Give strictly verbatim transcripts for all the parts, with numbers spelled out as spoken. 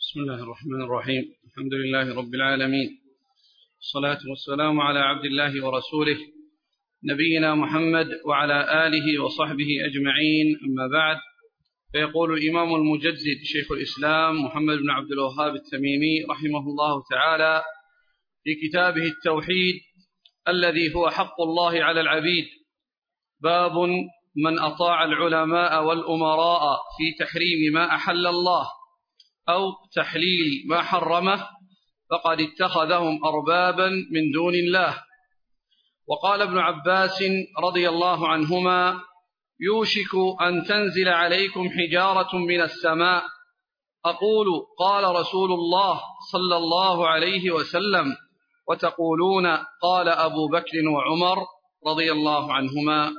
بسم الله الرحمن الرحيم. الحمد لله رب العالمين، الصلاة والسلام على عبد الله ورسوله نبينا محمد وعلى آله وصحبه أجمعين، أما بعد. فيقول الإمام المجدد شيخ الإسلام محمد بن عبد الوهاب التميمي رحمه الله تعالى في كتابه التوحيد الذي هو حق الله على العبيد: باب من أطاع العلماء والأمراء في تحريم ما أحل الله أو تحليل ما حرمه فقد اتخذهم أربابا من دون الله. وقال ابن عباس رضي الله عنهما: يوشك أن تنزل عليكم حجارة من السماء، أقول قال رسول الله صلى الله عليه وسلم، وتقولون قال أبو بكر وعمر رضي الله عنهما.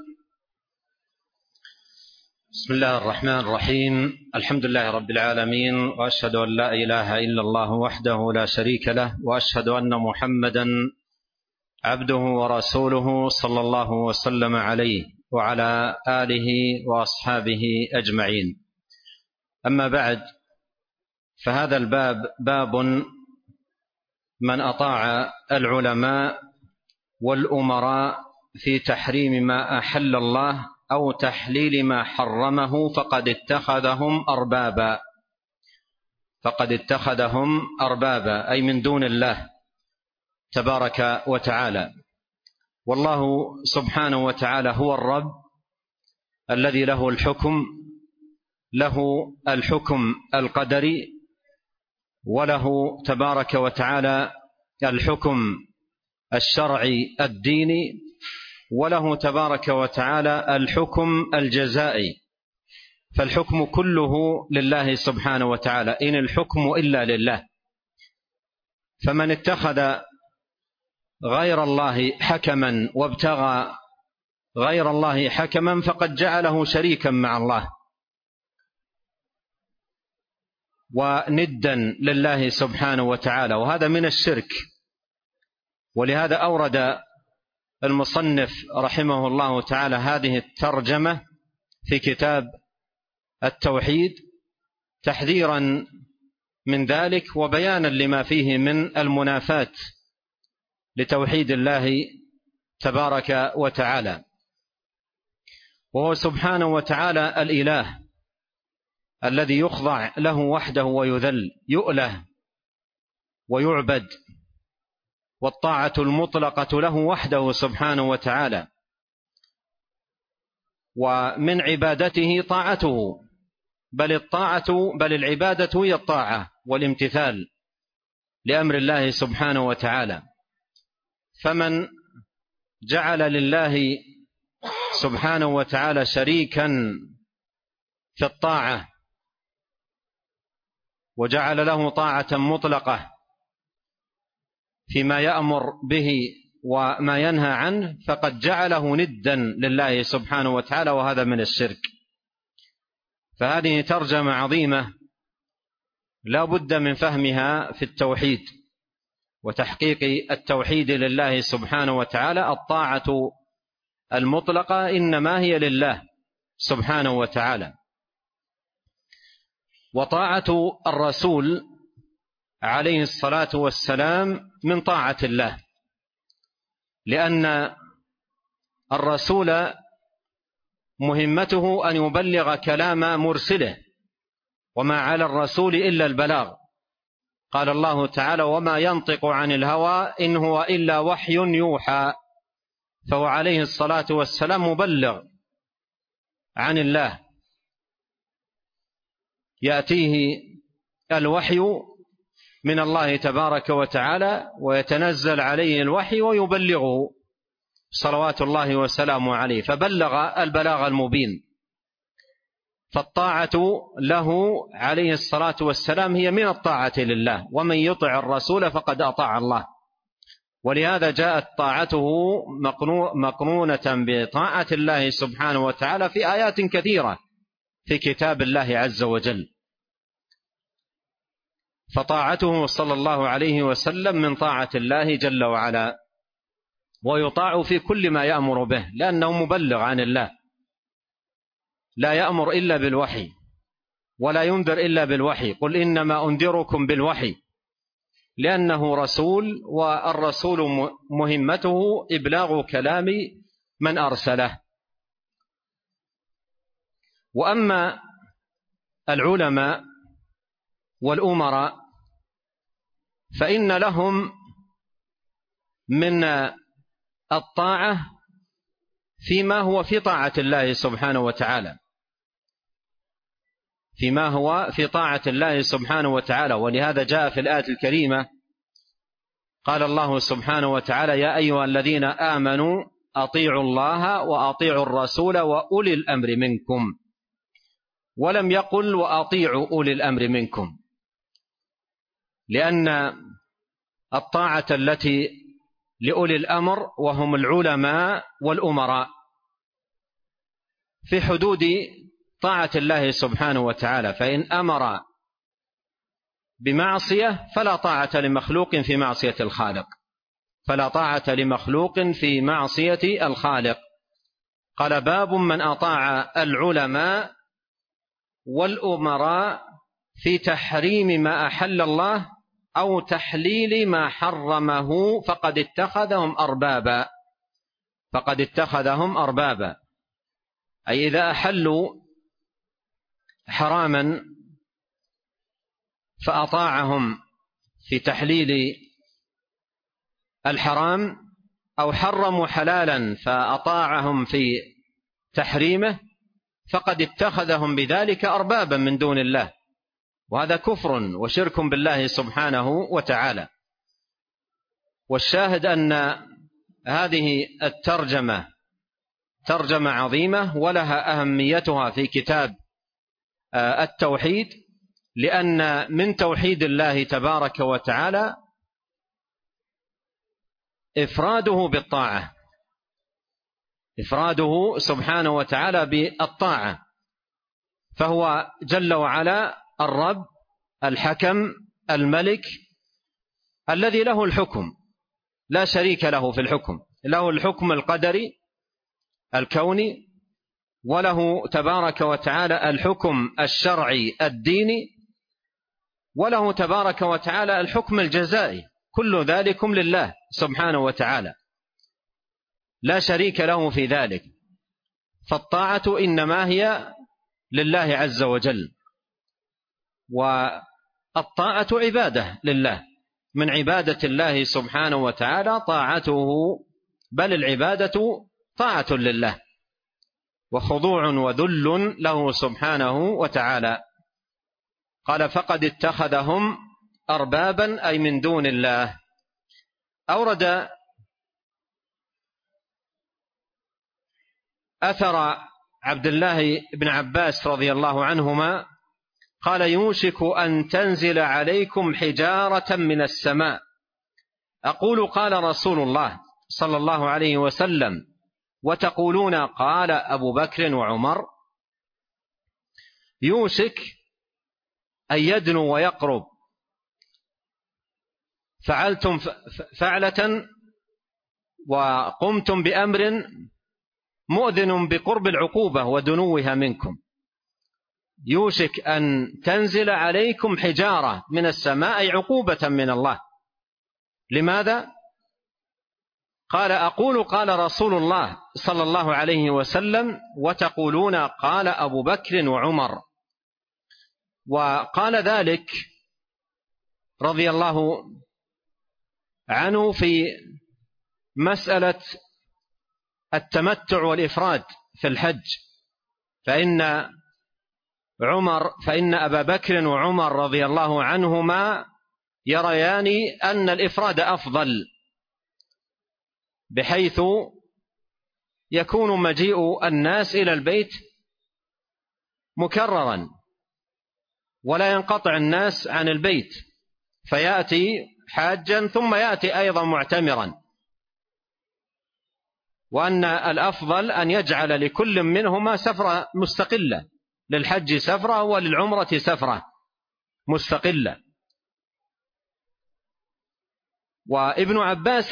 بسم الله الرحمن الرحيم. الحمد لله رب العالمين، وأشهد أن لا إله إلا الله وحده لا شريك له، وأشهد أن محمدا عبده ورسوله صلى الله وسلم عليه وعلى آله وأصحابه أجمعين. أما بعد، فهذا الباب باب من أطاع العلماء والأمراء في تحريم ما أحل الله أو تحليل ما حرمه فقد اتخذهم أربابا فقد اتخذهم أربابا أي من دون الله تبارك وتعالى. والله سبحانه وتعالى هو الرب الذي له الحكم له الحكم القدري، وله تبارك وتعالى الحكم الشرعي الديني، وله تبارك وتعالى الحكم الجزائي. فالحكم كله لله سبحانه وتعالى، إن الحكم إلا لله. فمن اتخذ غير الله حكما وابتغى غير الله حكما فقد جعله شريكا مع الله وندا لله سبحانه وتعالى، وهذا من الشرك. ولهذا أورد المصنف رحمه الله تعالى هذه الترجمة في كتاب التوحيد تحذيرا من ذلك وبيانا لما فيه من المنافاة لتوحيد الله تبارك وتعالى. وهو سبحانه وتعالى الإله الذي يخضع له وحده ويذل، يؤله ويعبد، والطاعة المطلقة له وحده سبحانه وتعالى. ومن عبادته طاعته، بل الطاعة بل العبادة هي الطاعة والامتثال لأمر الله سبحانه وتعالى. فمن جعل لله سبحانه وتعالى شريكا في الطاعة وجعل له طاعة مطلقة فيما يأمر به وما ينهى عنه فقد جعله ندا لله سبحانه وتعالى، وهذا من الشرك. فهذه ترجمة عظيمة لا بد من فهمها في التوحيد وتحقيق التوحيد لله سبحانه وتعالى. الطاعة المطلقة إنما هي لله سبحانه وتعالى. وطاعة الرسول عليه الصلاة والسلام من طاعة الله، لأن الرسول مهمته أن يبلغ كلام مرسله، وما على الرسول إلا البلاغ. قال الله تعالى: وما ينطق عن الهوى إن هو إلا وحي يوحى. فهو عليه الصلاة والسلام مبلغ عن الله، يأتيه الوحي من الله تبارك وتعالى ويتنزل عليه الوحي ويبلغه صلوات الله وسلامه عليه، فبلغ البلاغ المبين. فالطاعة له عليه الصلاة والسلام هي من الطاعة لله، ومن يطع الرسول فقد أطاع الله. ولهذا جاءت طاعته مقرونة بطاعة الله سبحانه وتعالى في آيات كثيرة في كتاب الله عز وجل. فطاعته صلى الله عليه وسلم من طاعة الله جل وعلا، ويطاع في كل ما يأمر به لأنه مبلغ عن الله، لا يأمر إلا بالوحي، ولا ينذر إلا بالوحي، قل إنما أنذركم بالوحي، لأنه رسول، والرسول مهمته إبلاغ كلام من أرسله. وأما العلماء والأمراء فإن لهم من الطاعة فيما هو في طاعة الله سبحانه وتعالى، فيما هو في طاعة الله سبحانه وتعالى. ولهذا جاء في الآية الكريمة قال الله سبحانه وتعالى: يا أيها الذين آمنوا أطيعوا الله وأطيعوا الرسول وأولي الأمر منكم، ولم يقل وأطيعوا أولي الأمر منكم، لأن الطاعة التي لأولي الأمر وهم العلماء والأمراء في حدود طاعة الله سبحانه وتعالى، فإن أمر بمعصية فلا طاعة لمخلوق في معصية الخالق، فلا طاعة لمخلوق في معصية الخالق. قال: باب من أطاع العلماء والأمراء في تحريم ما أحل الله أو تحليل ما حرمه فقد اتخذهم أربابا، فقد اتخذهم أربابا، أي إذا أحلوا حراما فأطاعهم في تحليل الحرام، أو حرموا حلالا فأطاعهم في تحريمه، فقد اتخذهم بذلك أربابا من دون الله، وهذا كفر وشرك بالله سبحانه وتعالى. والشاهد أن هذه الترجمة ترجمة عظيمة ولها أهميتها في كتاب التوحيد، لأن من توحيد الله تبارك وتعالى إفراده بالطاعة، إفراده سبحانه وتعالى بالطاعة، فهو جل وعلا الرب الحكم الملك الذي له الحكم، لا شريك له في الحكم، له الحكم القدري الكوني، وله تبارك وتعالى الحكم الشرعي الديني، وله تبارك وتعالى الحكم الجزائي، كل ذلكم لله سبحانه وتعالى، لا شريك له في ذلك. فالطاعة إنما هي لله عز وجل، والطاعة عبادة لله، من عبادة الله سبحانه وتعالى طاعته، بل العبادة طاعة لله وخضوع وذل له سبحانه وتعالى. قال: فقد اتخذهم أربابا، أي من دون الله. أورد أثر عبد الله بن عباس رضي الله عنهما قال: يوشك أن تنزل عليكم حجارة من السماء، أقول قال رسول الله صلى الله عليه وسلم، وتقولون قال أبو بكر وعمر. يوشك أن يدنو ويقرب، فعلتم فعلة وقمتم بأمر مؤذن بقرب العقوبة ودنوها منكم. يوشك أن تنزل عليكم حجارة من السماء، عقوبة من الله. لماذا؟ قال: أقول قال رسول الله صلى الله عليه وسلم، وتقولون قال أبو بكر وعمر. وقال ذلك رضي الله عنه في مسألة التمتع والإفراد في الحج، فإن عمر فإن أبا بكر وعمر رضي الله عنهما يريان أن الإفراد أفضل، بحيث يكون مجيء الناس إلى البيت مكررا، ولا ينقطع الناس عن البيت، فيأتي حاجا ثم يأتي أيضا معتمرا، وأن الأفضل أن يجعل لكل منهما سفرة مستقلة، للحج سفرة وللعمرة سفرة مستقلة. وابن عباس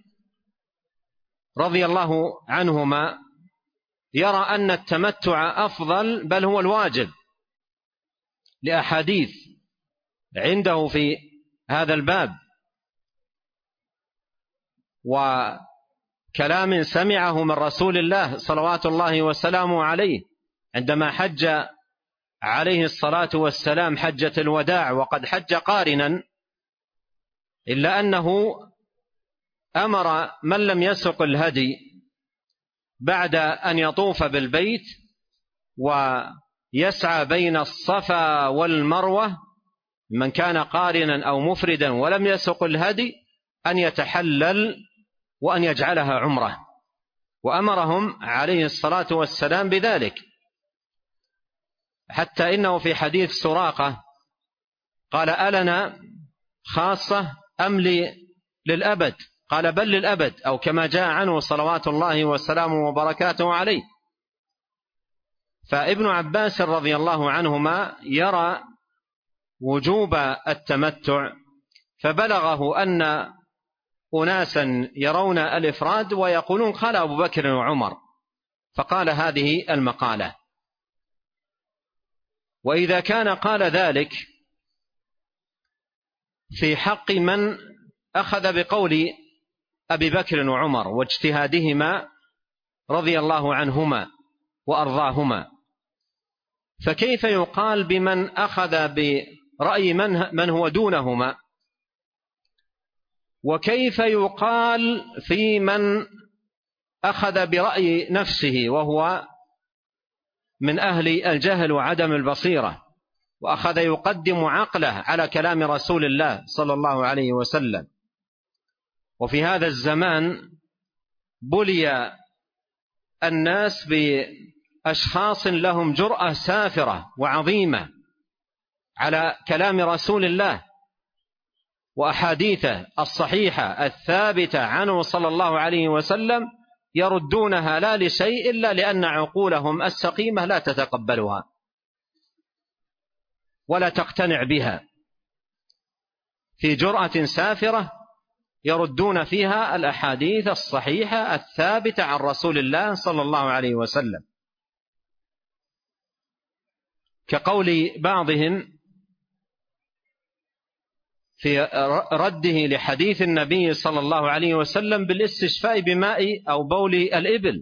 رضي الله عنهما يرى أن التمتع أفضل، بل هو الواجب، لأحاديث عنده في هذا الباب، وكلام سمعه من رسول الله صلوات الله وسلامه عليه عندما حج عليه الصلاة والسلام حجة الوداع وقد حج قارنا، إلا أنه أمر من لم يسق الهدي بعد أن يطوف بالبيت ويسعى بين الصفا والمروة من كان قارنا أو مفردا ولم يسق الهدي أن يتحلل وأن يجعلها عمرة، وأمرهم عليه الصلاة والسلام بذلك، حتى إنه في حديث سراقة قال: ألنا خاصة أم للأبد؟ قال: بل للأبد، أو كما جاء عنه صلوات الله وسلامه وبركاته عليه. فابن عباس رضي الله عنهما يرى وجوب التمتع، فبلغه أن أناسا يرون الإفراد ويقولون قال أبو بكر وعمر، فقال هذه المقالة. وإذا كان قال ذلك في حق من أخذ بقول أبي بكر وعمر واجتهادهما رضي الله عنهما وأرضاهما، فكيف يقال بمن أخذ برأي من هو دونهما؟ وكيف يقال في من أخذ برأي نفسه وهو من أهل الجهل وعدم البصيرة، وأخذ يقدم عقله على كلام رسول الله صلى الله عليه وسلم؟ وفي هذا الزمان بلي الناس بأشخاص لهم جرأة سافرة وعظيمة على كلام رسول الله وأحاديثه الصحيحة الثابتة عنه صلى الله عليه وسلم، يردونها لا لشيء إلا لأن عقولهم السقيمة لا تتقبلها ولا تقتنع بها، في جرأة سافرة يردون فيها الأحاديث الصحيحة الثابتة عن رسول الله صلى الله عليه وسلم، كقول بعضهم في رده لحديث النبي صلى الله عليه وسلم بالاستشفاء بماء أو بول الإبل،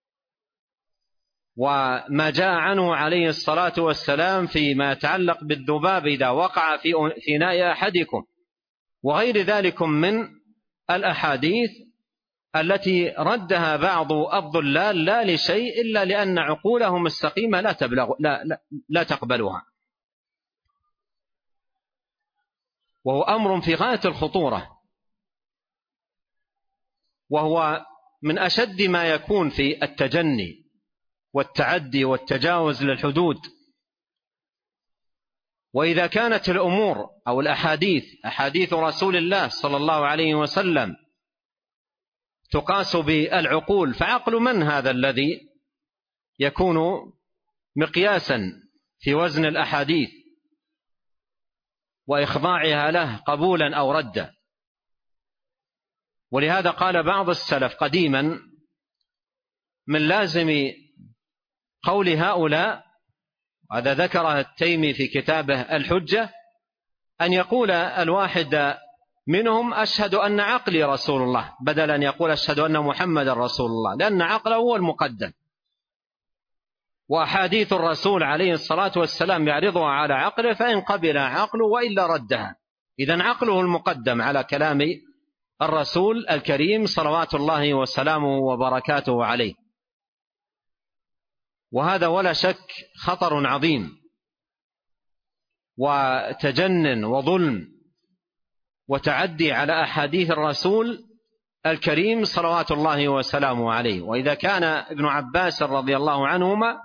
وما جاء عنه عليه الصلاة والسلام فيما يتعلق بالذباب إذا وقع في إناء أحدكم، وغير ذلك من الأحاديث التي ردها بعض الضلال لا لشيء إلا لأن عقولهم السقيمة لا, تبلغ لا, لا, لا تقبلها، وهو أمر في غاية الخطورة، وهو من أشد ما يكون في التجني والتعدي والتجاوز للحدود. وإذا كانت الأمور أو الأحاديث أحاديث رسول الله صلى الله عليه وسلم تقاس بالعقول، فعقل من هذا الذي يكون مقياسا في وزن الأحاديث وإخضاعها له قبولا أو ردا؟ ولهذا قال بعض السلف قديما من لازم قول هؤلاء، هذا ذكره التيمي في كتابه الحجة، أن يقول الواحد منهم أشهد أن عقلي رسول الله بدل أن يقول أشهد أن محمد رسول الله، لأن عقله هو المقدم، وأحاديث الرسول عليه الصلاة والسلام يعرضها على عقله، فإن قبل عقله وإلا ردها، إذن عقله المقدم على كلام الرسول الكريم صلوات الله وسلامه وبركاته عليه. وهذا ولا شك خطر عظيم وتجنن وظلم وتعدي على أحاديث الرسول الكريم صلوات الله وسلامه عليه. وإذا كان ابن عباس رضي الله عنهما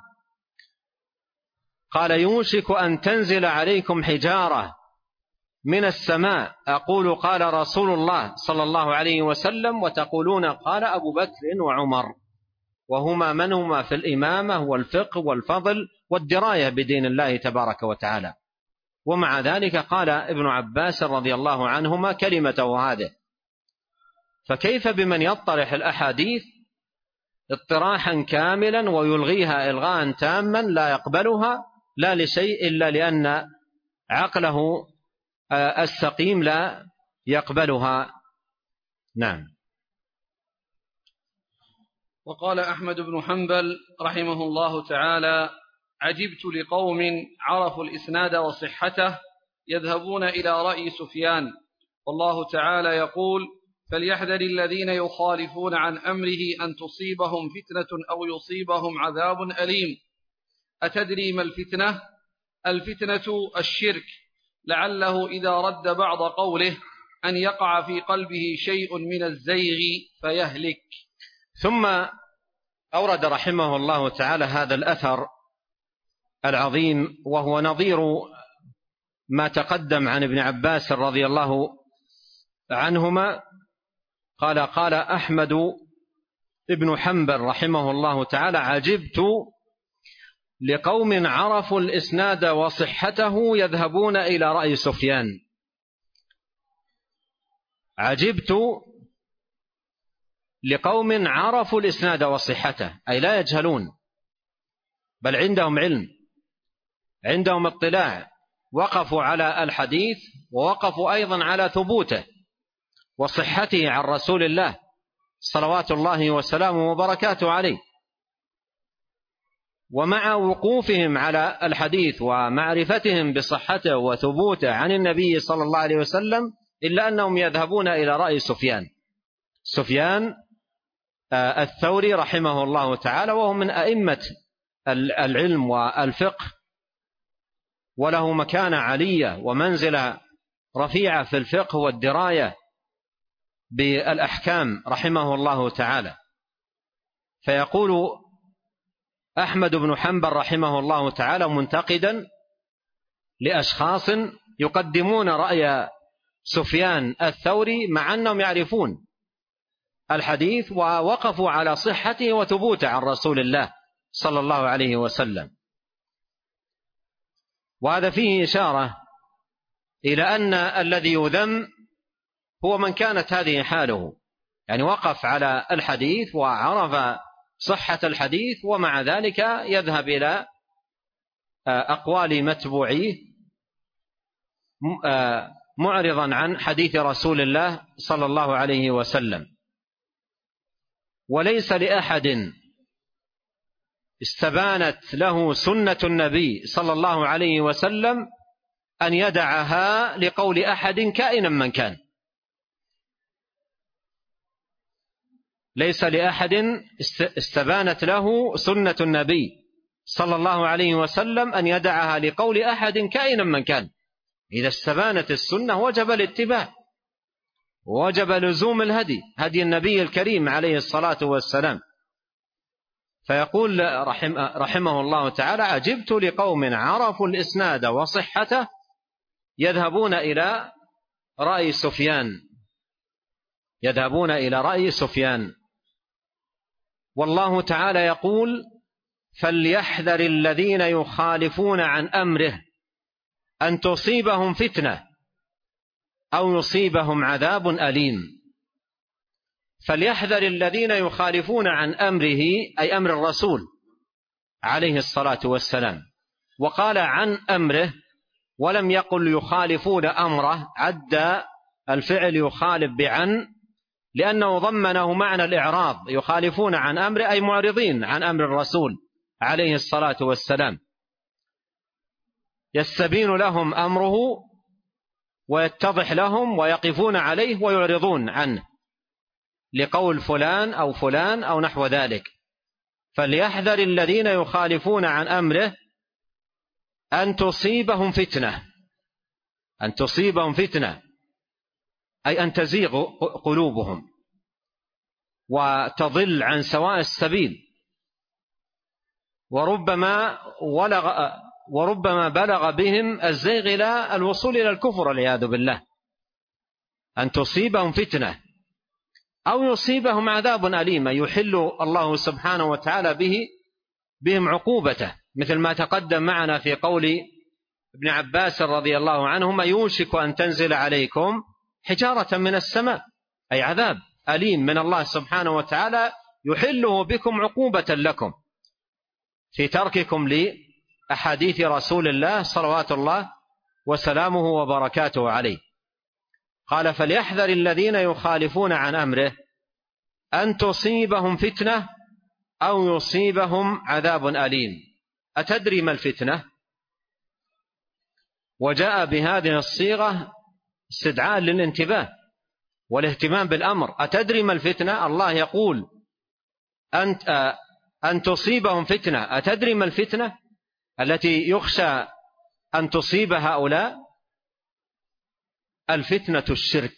قال يوشك أن تنزل عليكم حجارة من السماء أقول قال رسول الله صلى الله عليه وسلم وتقولون قال أبو بكر وعمر، وهما من هما في الإمامة والفقه والفضل والدراية بدين الله تبارك وتعالى. ومع ذلك قال ابن عباس رضي الله عنهما كلمته هذه. فكيف بمن يطرح الأحاديث اطراحا كاملا ويلغيها إلغاء تاما لا يقبلها لا لشيء إلا لأن عقله السقيم لا يقبلها. نعم. وقال أحمد بن حنبل رحمه الله تعالى: عجبت لقوم عرفوا الإسناد وصحته يذهبون إلى رأي سفيان، والله تعالى يقول: فليحذر الذين يخالفون عن أمره أن تصيبهم فتنة أو يصيبهم عذاب أليم. أتدري ما الفتنة؟ الفتنة الشرك، لعله إذا رد بعض قوله أن يقع في قلبه شيء من الزيغ فيهلك. ثم أورد رحمه الله تعالى هذا الأثر العظيم، وهو نظير ما تقدم عن ابن عباس رضي الله عنهما. قال: قال أحمد ابن حنبل رحمه الله تعالى: عجبت لقوم عرفوا الإسناد وصحته يذهبون إلى رأي سفيان. عجبت لقوم عرفوا الإسناد وصحته، أي لا يجهلون، بل عندهم علم، عندهم اطلاع، وقفوا على الحديث ووقفوا أيضا على ثبوته وصحته عن رسول الله صلوات الله وسلامه وبركاته عليه. ومع وقوفهم على الحديث ومعرفتهم بصحته وثبوته عن النبي صلى الله عليه وسلم، إلا أنهم يذهبون إلى رأي سفيان سفيان الثوري رحمه الله تعالى، وهو من أئمة العلم والفقه، وله مكانة علية ومنزلة رفيعة في الفقه والدراية بالأحكام رحمه الله تعالى. فيقول أحمد بن حنبل رحمه الله تعالى منتقدا لأشخاص يقدمون رأي سفيان الثوري مع أنهم يعرفون الحديث ووقفوا على صحته وثبوته عن رسول الله صلى الله عليه وسلم. وهذا فيه إشارة إلى أن الذي يذم هو من كانت هذه حاله، يعني وقف على الحديث وعرف صحة الحديث ومع ذلك يذهب إلى أقوال متبوعيه معرضا عن حديث رسول الله صلى الله عليه وسلم. وليس لأحد استبانت له سنة النبي صلى الله عليه وسلم أن يدعها لقول أحد كائنا من كان. ليس لأحد استبانت له سنة النبي صلى الله عليه وسلم أن يدعها لقول أحد كائنا من كان. إذا استبانت السنة وجب الاتباع، وجب لزوم الهدي، هدي النبي الكريم عليه الصلاة والسلام. فيقول رحم رحمه الله تعالى: عجبت لقوم عرفوا الإسناد وصحته يذهبون إلى رأي سفيان يذهبون إلى رأي سفيان والله تعالى يقول: فليحذر الذين يخالفون عن أمره أن تصيبهم فتنة أو يصيبهم عذاب أليم. فليحذر الذين يخالفون عن أمره، أي أمر الرسول عليه الصلاة والسلام، وقال عن أمره ولم يقل يخالفون أمره، عد الفعل يخالف بعن لأنه ضمنه معنى الإعراض. يخالفون عن أمره أي معرضين عن أمر الرسول عليه الصلاة والسلام، يستبين لهم أمره ويتضح لهم ويقفون عليه ويعرضون عنه لقول فلان أو فلان أو نحو ذلك. فليحذر الذين يخالفون عن أمره أن تصيبهم فتنة أن تصيبهم فتنة أي أن تزيغ قلوبهم وتضل عن سواء السبيل، وربما ولغ وربما بلغ بهم الزيغ إلى الوصول إلى الكفر والعياذ بالله. أن تصيبهم فتنة أو يصيبهم عذاب أليم، يحل الله سبحانه وتعالى به بهم عقوبته، مثل ما تقدم معنا في قول ابن عباس رضي الله عنهما: يوشك أن تنزل عليكم حجارة من السماء، أي عذاب أليم من الله سبحانه وتعالى يحله بكم عقوبة لكم في ترككم لأحاديث رسول الله صلوات الله وسلامه وبركاته عليه. قال: فليحذر الذين يخالفون عن أمره أن تصيبهم فتنة أو يصيبهم عذاب أليم. أتدري ما الفتنة؟ وجاء بهذه الصيغة استدعاء للانتباه والاهتمام بالأمر. أتدري ما الفتنة؟ الله يقول أن أن تصيبهم فتنة. أتدري ما الفتنة التي يخشى أن تصيب هؤلاء؟ الفتنة الشرك.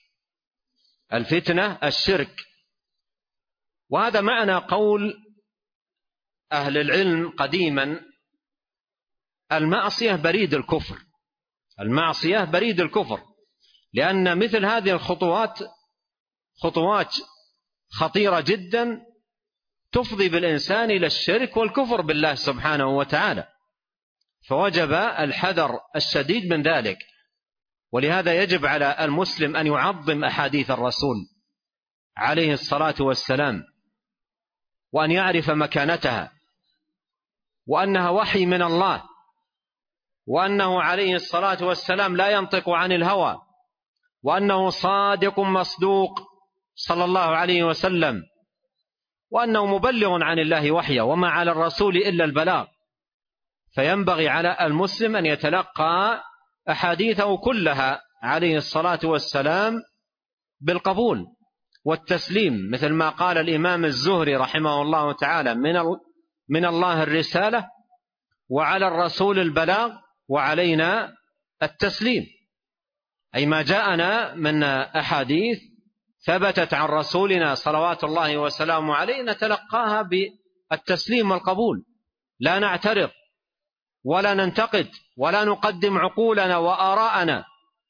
الفتنة الشرك. وهذا معنى قول أهل العلم قديما: المعصية بريد الكفر. المعصية بريد الكفر، لأن مثل هذه الخطوات خطوات خطيرة جدا تفضي بالإنسان إلى الشرك والكفر بالله سبحانه وتعالى، فوجب الحذر الشديد من ذلك. ولهذا يجب على المسلم أن يعظم أحاديث الرسول عليه الصلاة والسلام، وأن يعرف مكانتها، وأنها وحي من الله، وأنه عليه الصلاة والسلام لا ينطق عن الهوى، وأنه صادق مصدوق صلى الله عليه وسلم، وأنه مبلغ عن الله وحيه، وما على الرسول إلا البلاغ. فينبغي على المسلم أن يتلقى أحاديثه كلها عليه الصلاة والسلام بالقبول والتسليم، مثل ما قال الإمام الزهري رحمه الله تعالى: من من الله الرسالة، وعلى الرسول البلاغ، وعلينا التسليم. أي ما جاءنا من أحاديث ثبتت عن رسولنا صلوات الله وسلامه عليه نتلقاها بالتسليم والقبول، لا نعترض ولا ننتقد ولا نقدم عقولنا وآراءنا،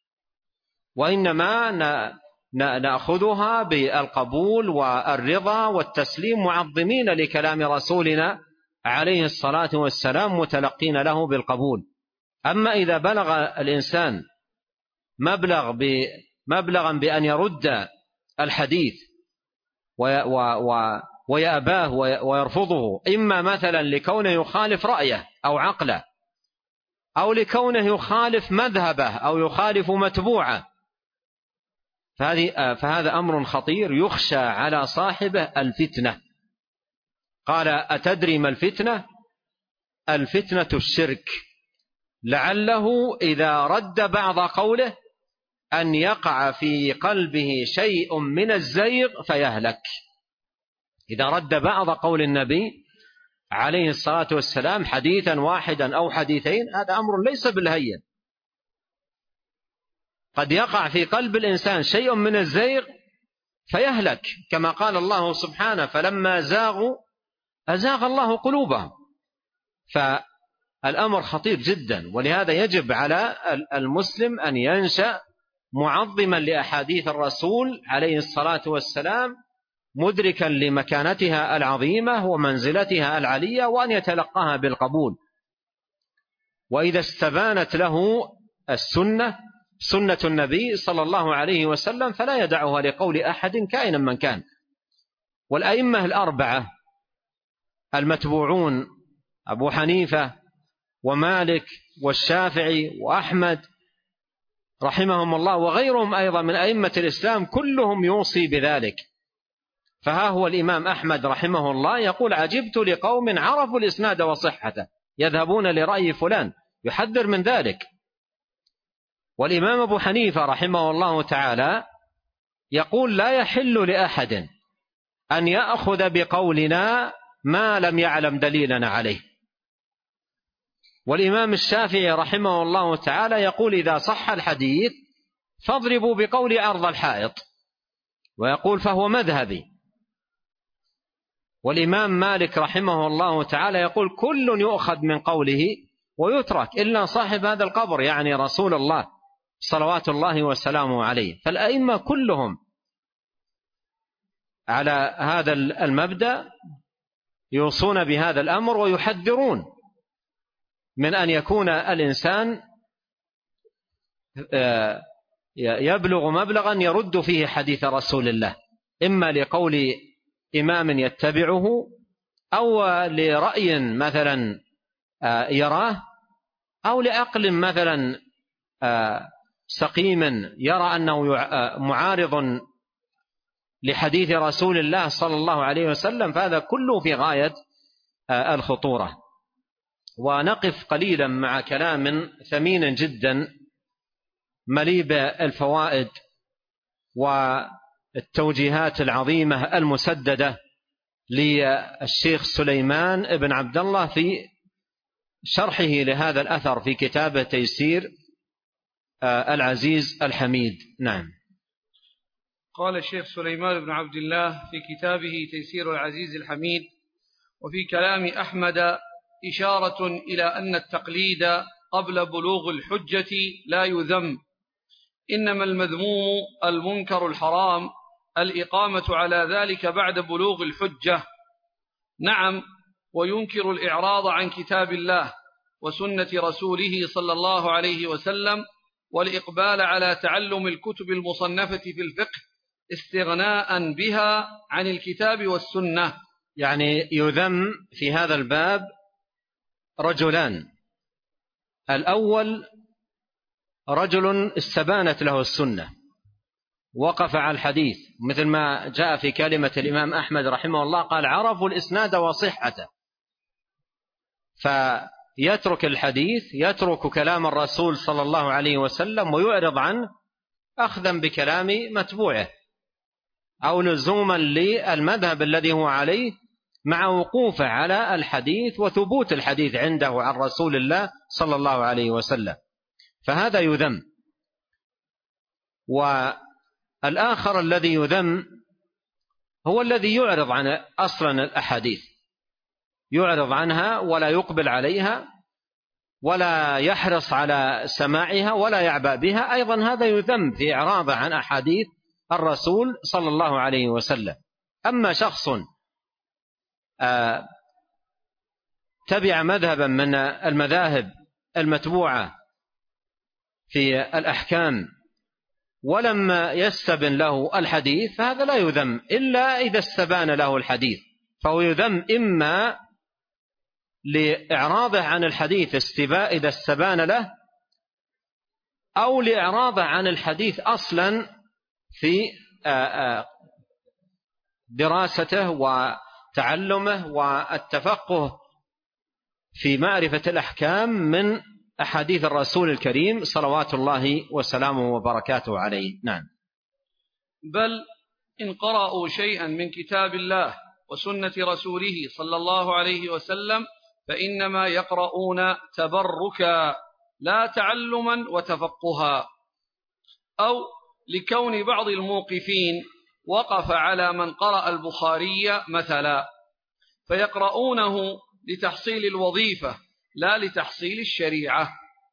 وإنما نأخذها بالقبول والرضا والتسليم، معظمين لكلام رسولنا عليه الصلاة والسلام، متلقين له بالقبول. أما إذا بلغ الإنسان مبلغ مبلغا بأن يرد الحديث ويأباه ويرفضه، إما مثلا لكونه يخالف رأيه أو عقله، أو لكونه يخالف مذهبه أو يخالف متبوعه، فهذا أمر خطير يخشى على صاحبه الفتنة. قال: أتدري ما الفتنة؟ الفتنة الشرك، لعله إذا رد بعض قوله أن يقع في قلبه شيء من الزيغ فيهلك. إذا رد بعض قول النبي عليه الصلاة والسلام حديثا واحدا أو حديثين، هذا أمر ليس بالهين. قد يقع في قلب الإنسان شيء من الزيغ فيهلك، كما قال الله سبحانه: فلما زاغوا أزاغ الله قلوبهم. فالأمر خطير جدا، ولهذا يجب على المسلم أن ينشأ معظما لأحاديث الرسول عليه الصلاة والسلام، مدركا لمكانتها العظيمة ومنزلتها العلية، وأن يتلقاها بالقبول. وإذا استبانت له السنة سنة النبي صلى الله عليه وسلم فلا يدعها لقول أحد كائنا من كان. والأئمة الأربعة المتبوعون أبو حنيفة ومالك والشافعي وأحمد رحمهم الله وغيرهم أيضا من أئمة الإسلام كلهم يوصي بذلك. فها هو الإمام أحمد رحمه الله يقول: عجبت لقوم عرفوا الإسناد وصحته يذهبون لرأي فلان، يحذر من ذلك. والإمام أبو حنيفة رحمه الله تعالى يقول: لا يحل لأحد أن يأخذ بقولنا ما لم يعلم دليلنا عليه. والإمام الشافعي رحمه الله تعالى يقول: إذا صح الحديث فاضربوا بقول عرض الحائط، ويقول: فهو مذهبي. والإمام مالك رحمه الله تعالى يقول: كل يؤخذ من قوله ويترك إلا صاحب هذا القبر، يعني رسول الله صلوات الله وسلامه عليه. فالأئمة كلهم على هذا المبدأ يوصون بهذا الأمر ويحذرون من أن يكون الإنسان يبلغ مبلغا يرد فيه حديث رسول الله، إما لقول إمام يتبعه أو لرأي مثلا يراه أو لعقل مثلا سقيما يرى أنه معارض لحديث رسول الله صلى الله عليه وسلم، فهذا كله في غاية الخطورة. ونقف قليلا مع كلام ثمين جدا مليء بالفوائد والتوجيهات العظيمة المسددة للشيخ سليمان بن عبد الله في شرحه لهذا الأثر في كتابه تيسير العزيز الحميد. نعم. قال الشيخ سليمان بن عبد الله في كتابه تيسير العزيز الحميد: وفي كلام أحمد إشارة إلى أن التقليد قبل بلوغ الحجة لا يذم، إنما المذموم المنكر الحرام الإقامة على ذلك بعد بلوغ الحجة. نعم، وينكر الإعراض عن كتاب الله وسنة رسوله صلى الله عليه وسلم والإقبال على تعلم الكتب المصنفة في الفقه استغناء بها عن الكتاب والسنة. يعني يذم في هذا الباب رجلان: الأول رجل استبانت له السنة، وقف على الحديث، مثل ما جاء في كلمة الإمام أحمد رحمه الله، قال: عرفوا الإسناد وصحته، فيترك الحديث، يترك كلام الرسول صلى الله عليه وسلم ويعرض عنه أخذا بكلام متبوعه أو لزوما للمذهب الذي هو عليه، مع وقوفه على الحديث وثبوت الحديث عنده عن رسول الله صلى الله عليه وسلم، فهذا يذم. والآخر الذي يذم هو الذي يعرض عن أصلا الأحاديث، يعرض عنها ولا يقبل عليها ولا يحرص على سماعها ولا يعبأ بها، أيضا هذا يذم في إعراضه عن أحاديث الرسول صلى الله عليه وسلم. أما شخص تبع مذهبا من المذاهب المتبوعة في الأحكام ولم يستبن له الحديث، فهذا لا يذم إلا إذا استبان له الحديث، فهو يذم إما لإعراضه عن الحديث استباء إذا استبان له، أو لإعراضه عن الحديث أصلا في دراسته وتعلمه والتفقه في معرفة الأحكام من أحاديث الرسول الكريم صلوات الله وسلامه وبركاته عليه. نعم. بل إن قرأوا شيئا من كتاب الله وسنة رسوله صلى الله عليه وسلم فإنما يقرؤون تبركا لا تعلما وتفقها، أو لكون بعض الموقفين وقف على من قرأ البخاري مثلا فيقرؤونه لتحصيل الوظيفة لا لتحصيل الشريعة،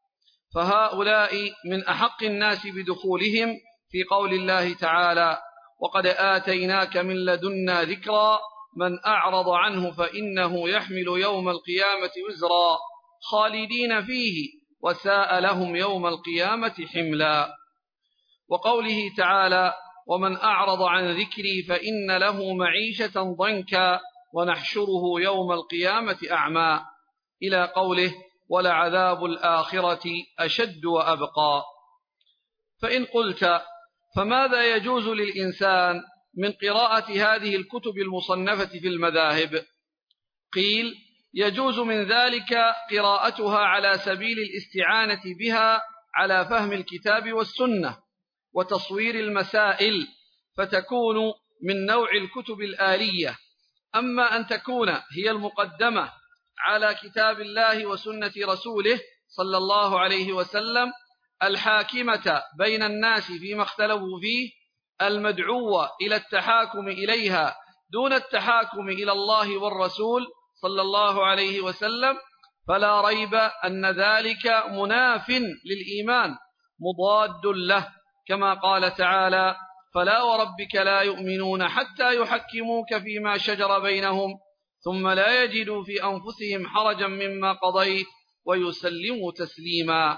فهؤلاء من أحق الناس بدخولهم في قول الله تعالى: وقد آتيناك من لدنا ذكرا من أعرض عنه فإنه يحمل يوم القيامة وزرا خالدين فيه وساء لهم يوم القيامة حملا. وقوله تعالى: ومن أعرض عن ذكري فإن له معيشة ضنكا ونحشره يوم القيامة أعمى، إلى قوله: ولعذاب الآخرة أشد وأبقى. فإن قلت: فماذا يجوز للإنسان من قراءة هذه الكتب المصنفة في المذاهب؟ قيل: يجوز من ذلك قراءتها على سبيل الاستعانة بها على فهم الكتاب والسنة وتصوير المسائل، فتكون من نوع الكتب الآلية. أما أن تكون هي المقدمة على كتاب الله وسنة رسوله صلى الله عليه وسلم الحاكمة بين الناس فيما اختلفوا فيه، المدعوة إلى التحاكم إليها دون التحاكم إلى الله والرسول صلى الله عليه وسلم، فلا ريب أن ذلك مناف للإيمان مضاد له، كما قال تعالى: فلا وربك لا يؤمنون حتى يحكموك فيما شجر بينهم ثم لا يجدوا في أنفسهم حرجا مما قضيت ويسلموا تسليما.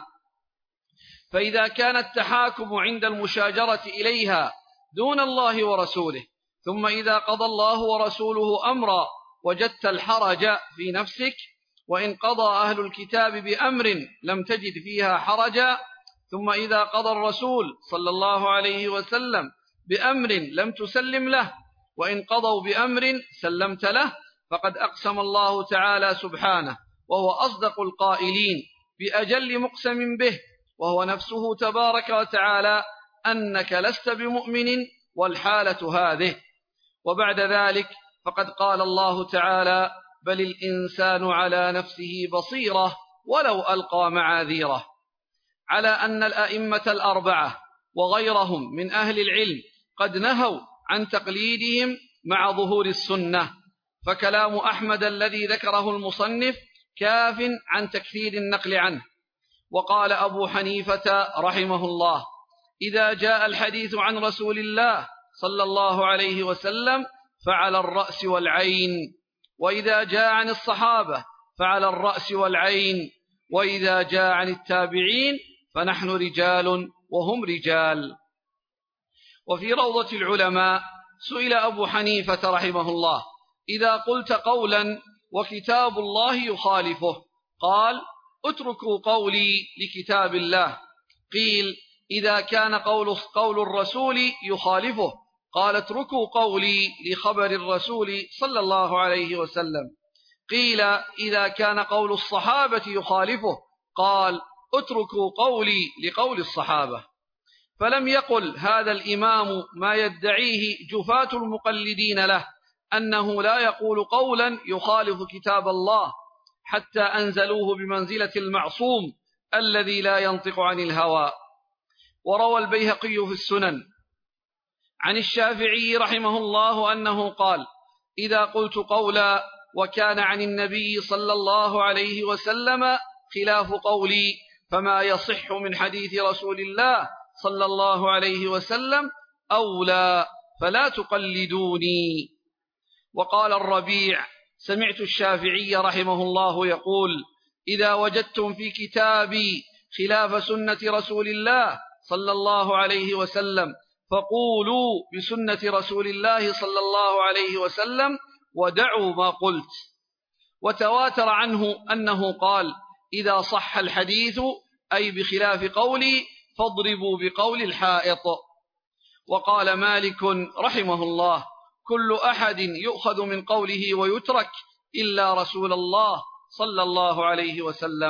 فإذا كان التحاكم عند المشاجرة إليها دون الله ورسوله، ثم إذا قضى الله ورسوله أمرا وجدت الحرج في نفسك، وإن قضى أهل الكتاب بأمر لم تجد فيها حرجا، ثم إذا قضى الرسول صلى الله عليه وسلم بأمر لم تسلم له، وإن قضوا بأمر سلمت له، فقد أقسم الله تعالى سبحانه وهو أصدق القائلين بأجل مقسم به، وهو نفسه تبارك وتعالى، أنك لست بمؤمن والحالة هذه. وبعد ذلك فقد قال الله تعالى: بل الإنسان على نفسه بصيرة ولو ألقى معاذيره، على أن الأئمة الأربعة وغيرهم من أهل العلم قد نهوا عن تقليدهم مع ظهور السنة، فكلام أحمد الذي ذكره المصنف كاف عن تكثير النقل عنه. وقال أبو حنيفة رحمه الله: إذا جاء الحديث عن رسول الله صلى الله عليه وسلم فعلى الرأس والعين، وإذا جاء عن الصحابة فعلى الرأس والعين، وإذا جاء عن التابعين فنحن رجال وهم رجال. وفي روضة العلماء سئل أبو حنيفة رحمه الله: إذا قلت قولا وكتاب الله يخالفه، قال: اتركوا قولي لكتاب الله. قيل: إذا كان قول, قول الرسول يخالفه، قال: اتركوا قولي لخبر الرسول صلى الله عليه وسلم. قيل: إذا كان قول الصحابة يخالفه، قال: اتركوا قولي لقول الصحابة. فلم يقل هذا الإمام ما يدعيه جفاة المقلدين له، أنه لا يقول قولا يخالف كتاب الله، حتى أنزلوه بمنزلة المعصوم الذي لا ينطق عن الهوى. وروى البيهقي في السنن عن الشافعي رحمه الله أنه قال: إذا قلت قولا وكان عن النبي صلى الله عليه وسلم خلاف قولي، فما يصح من حديث رسول الله صلى الله عليه وسلم أولى، فلا تقلدوني. وقال الربيع: سمعت الشافعي رحمه الله يقول: إذا وجدتم في كتابي خلاف سنة رسول الله صلى الله عليه وسلم فقولوا بسنة رسول الله صلى الله عليه وسلم ودعوا ما قلت. وتواتر عنه أنه قال: إذا صح الحديث أي بخلاف قولي فاضربوا بقول الحائط. وقال مالك رحمه الله: كل أحد يؤخذ من قوله ويترك إلا رسول الله صلى الله عليه وسلم.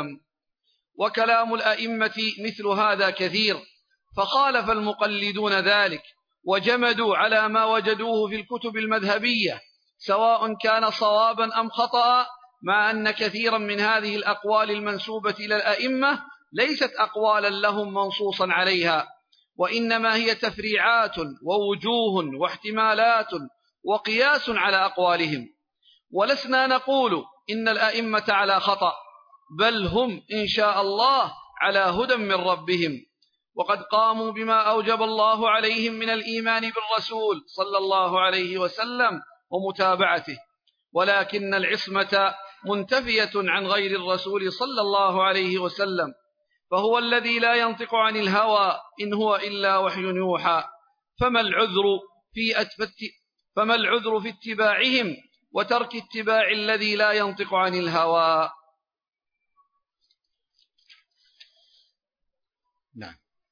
وكلام الأئمة مثل هذا كثير، فخالف المقلدون ذلك وجمدوا على ما وجدوه في الكتب المذهبية، سواء كان صوابا أم خطأ، مع أن كثيرا من هذه الأقوال المنسوبة إلى الأئمة ليست أقوالا لهم منصوصا عليها، وإنما هي تفريعات ووجوه واحتمالات وقياس على أقوالهم. ولسنا نقول إن الأئمة على خطأ، بل هم إن شاء الله على هدى من ربهم، وقد قاموا بما أوجب الله عليهم من الإيمان بالرسول صلى الله عليه وسلم ومتابعته، ولكن العصمة منتفية عن غير الرسول صلى الله عليه وسلم، فهو الذي لا ينطق عن الهوى إن هو إلا وحي يوحى. فما العذر في أتفت فما العذر في اتباعهم وترك اتباع الذي لا ينطق عن الهوى؟ نعم.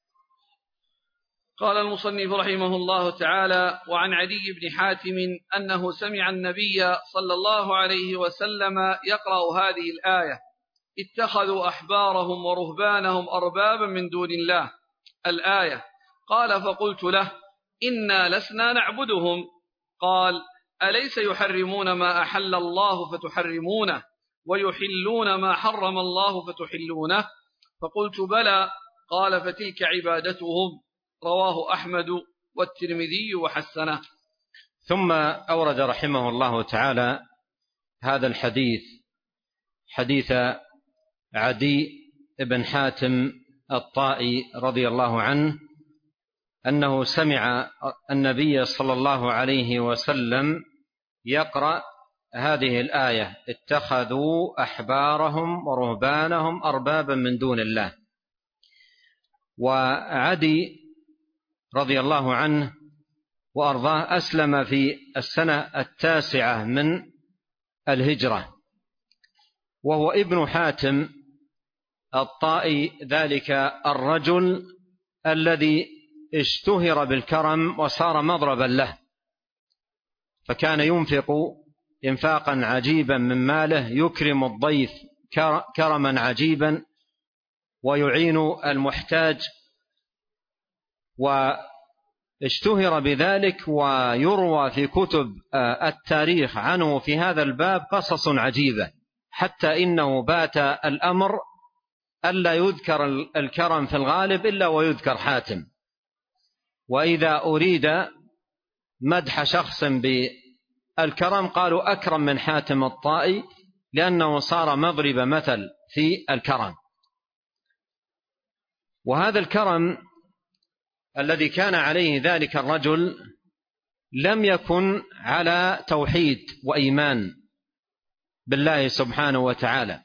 قال المصنف رحمه الله تعالى: وعن عدي بن حاتم أنه سمع النبي صلى الله عليه وسلم يقرأ هذه الآية: اتخذوا أحبارهم ورهبانهم أربابا من دون الله، الآية. قال: فقلت له: إنا لسنا نعبدهم. قال: أليس يحرمون ما أحل الله فتحرمونه، ويحلون ما حرم الله فتحلونه؟ فقلت: بلى. قال: فتلك عبادتهم. رواه أحمد والترمذي وحسنه. ثم أورد رحمه الله تعالى هذا الحديث، حديث عدي بن حاتم الطائي رضي الله عنه أنه سمع النبي صلى الله عليه وسلم يقرأ هذه الآية: اتخذوا أحبارهم ورهبانهم أربابا من دون الله. وعدي رضي الله عنه وأرضاه أسلم في السنة التاسعة من الهجرة، وهو ابن حاتم الطائي ذلك الرجل الذي اشتهر بالكرم وصار مضربا له، فكان ينفق إنفاقا عجيبا من ماله، يكرم الضيف كرما عجيبا، ويعين المحتاج، واشتهر بذلك. ويروى في كتب التاريخ عنه في هذا الباب قصص عجيبة، حتى إنه بات الأمر ألا يذكر الكرم في الغالب إلا ويذكر حاتم، وإذا أريد مدح شخص بالكرم قالوا أكرم من حاتم الطائي، لأنه صار مضرب مثل في الكرم. وهذا الكرم الذي كان عليه ذلك الرجل لم يكن على توحيد وإيمان بالله سبحانه وتعالى،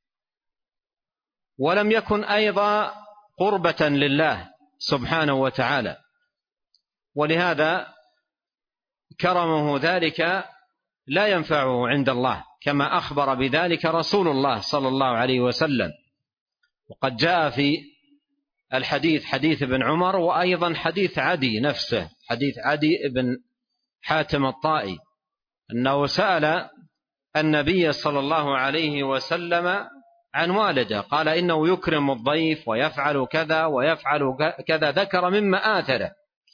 ولم يكن أيضا قربة لله سبحانه وتعالى، ولهذا كرمه ذلك لا ينفعه عند الله، كما أخبر بذلك رسول الله صلى الله عليه وسلم. وقد جاء في الحديث حديث ابن عمر، وأيضا حديث عدي نفسه، حديث عدي ابن حاتم الطائي، أنه سأل النبي صلى الله عليه وسلم عن والده، قال إنه يكرم الضيف ويفعل كذا ويفعل كذا، ذكر مما آثره،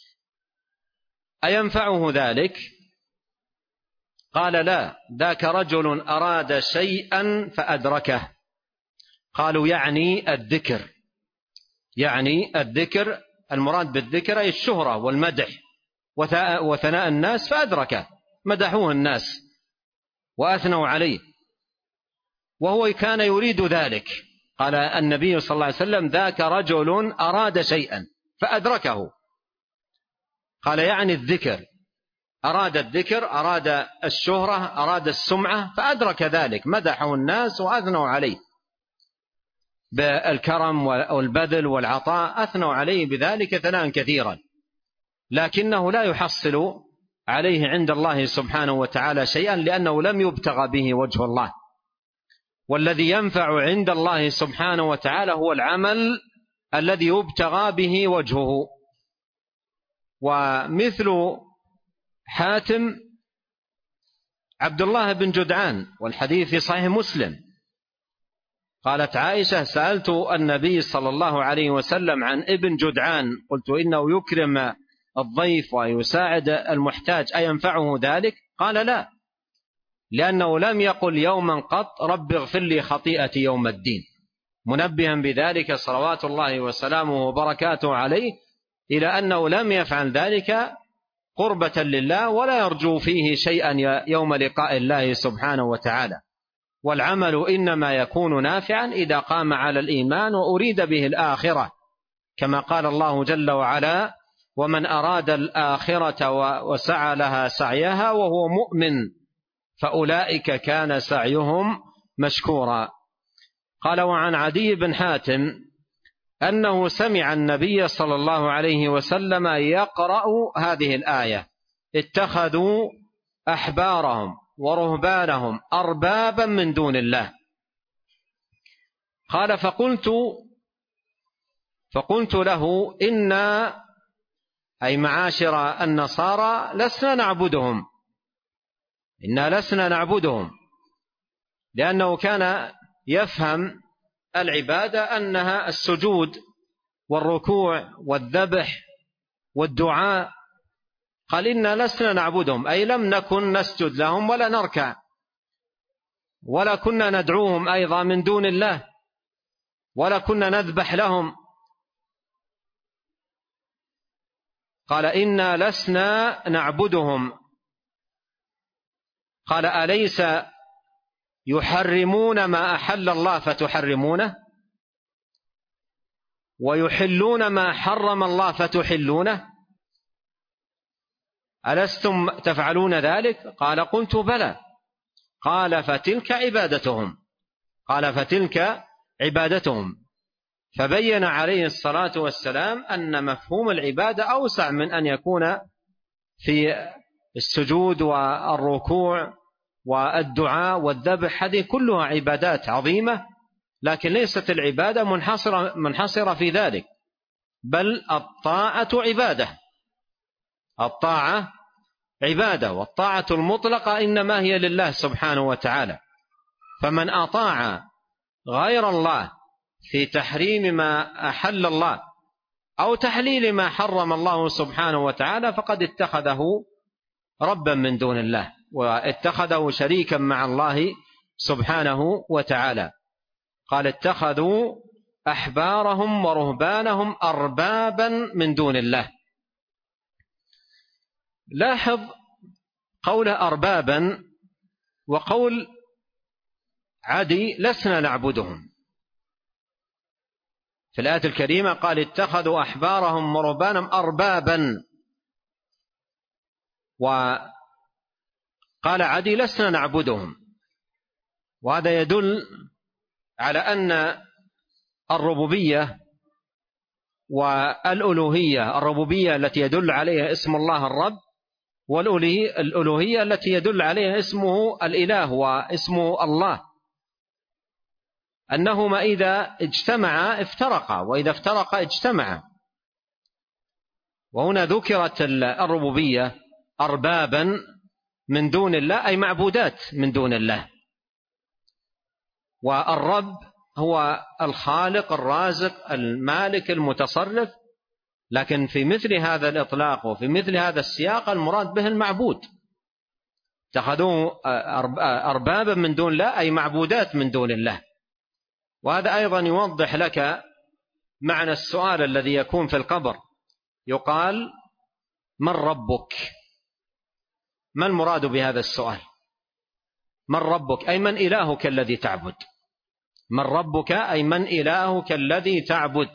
أينفعه ذلك؟ قال لا، ذاك رجل أراد شيئا فأدركه. قالوا يعني الذكر، يعني الذكر، المراد بالذكر أي الشهرة والمدح وثناء الناس، فأدركه، مدحوه الناس وأثنوا عليه، وهو كان يريد ذلك. قال النبي صلى الله عليه وسلم ذاك رجل أراد شيئا فأدركه، قال يعني الذكر، أراد الذكر، أراد الشهرة، أراد السمعة، فأدرك ذلك، مدحه الناس وأثنوا عليه بالكرم والبذل والعطاء، أثنوا عليه بذلك ثناء كثيرا، لكنه لا يحصل عليه عند الله سبحانه وتعالى شيئا، لأنه لم يبتغى به وجه الله. والذي ينفع عند الله سبحانه وتعالى هو العمل الذي يبتغى به وجهه. ومثل حاتم عبد الله بن جدعان، والحديث في صحيح مسلم، قالت عائشة سألت النبي صلى الله عليه وسلم عن ابن جدعان، قلت إنه يكرم الضيف ويساعد المحتاج، أينفعه ذلك؟ قال لا، لأنه لم يقل يوما قط رب اغفر لي خطيئتي يوم الدين، منبها بذلك صلوات الله وسلامه وبركاته عليه إلى أنه لم يفعل ذلك قربة لله، ولا يرجو فيه شيئا يوم لقاء الله سبحانه وتعالى. والعمل إنما يكون نافعا إذا قام على الإيمان وأريد به الآخرة، كما قال الله جل وعلا ومن أراد الآخرة وسعى لها سعيها وهو مؤمن فأولئك كان سعيهم مشكورا. قال وعن عدي بن حاتم أنه سمع النبي صلى الله عليه وسلم يقرأ هذه الآية اتخذوا أحبارهم ورهبانهم أربابا من دون الله. قال فقلت فقلت له إنا أي معاشر النصارى لسنا نعبدهم، إنا لسنا نعبدهم، لأنه كان يفهم العبادة أنها السجود والركوع والذبح والدعاء. قال إنا لسنا نعبدهم، أي لم نكن نسجد لهم ولا نركع، ولا كنا ندعوهم أيضا من دون الله، ولا كنا نذبح لهم. قال إنا لسنا نعبدهم. قال أليس يحرمون ما أحل الله فتحرمونه، ويحلون ما حرم الله فتحلونه، ألستم تفعلون ذلك؟ قال قلت بلى. قال فتلك عبادتهم قال فتلك عبادتهم فبين عليه الصلاة والسلام أن مفهوم العبادة أوسع من أن يكون في السجود والركوع والدعاء والذبح، هذه كلها عبادات عظيمة، لكن ليست العبادة منحصرة, منحصرة في ذلك، بل الطاعة عبادة. الطاعة عبادة، والطاعة المطلقة إنما هي لله سبحانه وتعالى. فمن أطاع غير الله في تحريم ما أحل الله أو تحليل ما حرم الله سبحانه وتعالى فقد اتخذه ربا من دون الله، واتخذه شريكا مع الله سبحانه وتعالى. قال اتخذوا أحبارهم ورهبانهم أربابا من دون الله. لاحظ قول أربابا وقول عدي لسنا نعبدهم. في الآية الكريمة قال اتخذوا أحبارهم ورهبانهم أربابا، وقال عدي لسنا نعبدهم. وهذا يدل على أن الربوبية والألوهية، الربوبية التي يدل عليها اسم الله الرب، والألوهية التي يدل عليها اسمه الإله واسمه الله، أنهما إذا اجتمعا افترقا، وإذا افترقا اجتمعا. وهنا ذكرت الربوبية أربابا من دون الله، أي معبودات من دون الله. والرب هو الخالق الرازق المالك المتصرف، لكن في مثل هذا الإطلاق وفي مثل هذا السياق المراد به المعبود. اتخذوا أربابا من دون الله أي معبودات من دون الله. وهذا أيضا يوضح لك معنى السؤال الذي يكون في القبر، يقال من ربك؟ ما المراد بهذا السؤال؟ من ربك أي من إلهك الذي تعبد؟ من ربك أي من إلهك الذي تعبد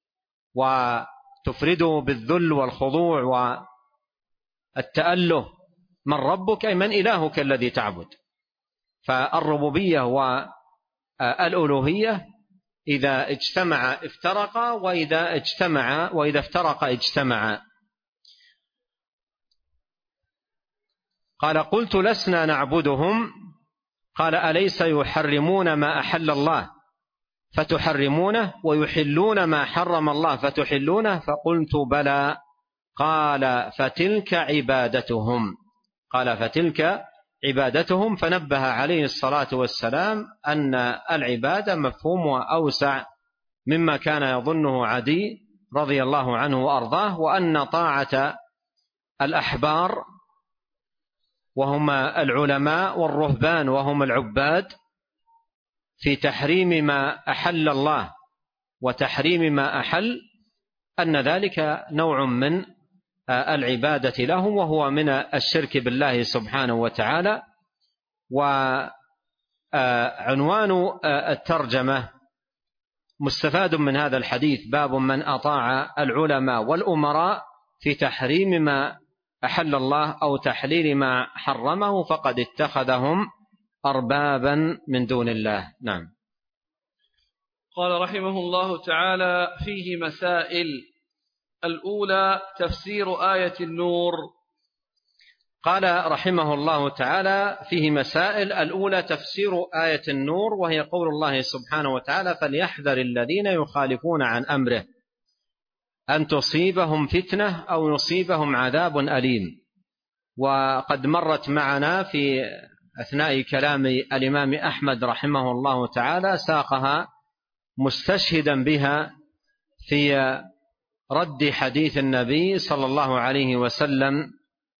وتفرده بالذل والخضوع والتأله. من ربك أي من إلهك الذي تعبد. فالربوبية والألوهية إذا اجتمع افترقا، وإذا اجتمع وإذا افترقا اجتمعا. قال قلت لسنا نعبدهم، قال أليس يحرمون ما أحل الله فتحرمونه ويحلون ما حرم الله فتحلونه؟ فقلت بلى. قال فتلك عبادتهم قال فتلك عبادتهم فنبه عليه الصلاة والسلام أن العبادة مفهومها أوسع مما كان يظنه عدي رضي الله عنه وأرضاه، وأن طاعة الأحبار وهم العلماء والرهبان وهم العباد في تحريم ما أحل الله وتحريم ما أحل أن ذلك نوع من العبادة لهم، وهو من الشرك بالله سبحانه وتعالى. وعنوان الترجمة مستفاد من هذا الحديث باب من أطاع العلماء والأمراء في تحريم ما أحل الله أو تحليل ما حرمه فقد اتخذهم أربابا من دون الله. نعم. قال رحمه الله تعالى فيه مسائل. الأولى تفسير آية النور. قال رحمه الله تعالى فيه مسائل. الأولى تفسير آية النور، وهي قول الله سبحانه وتعالى فليحذر الذين يخالفون عن أمره أن تصيبهم فتنة أو يصيبهم عذاب أليم. وقد مرت معنا في أثناء كلام الإمام أحمد رحمه الله تعالى، ساقها مستشهدا بها في رد حديث النبي صلى الله عليه وسلم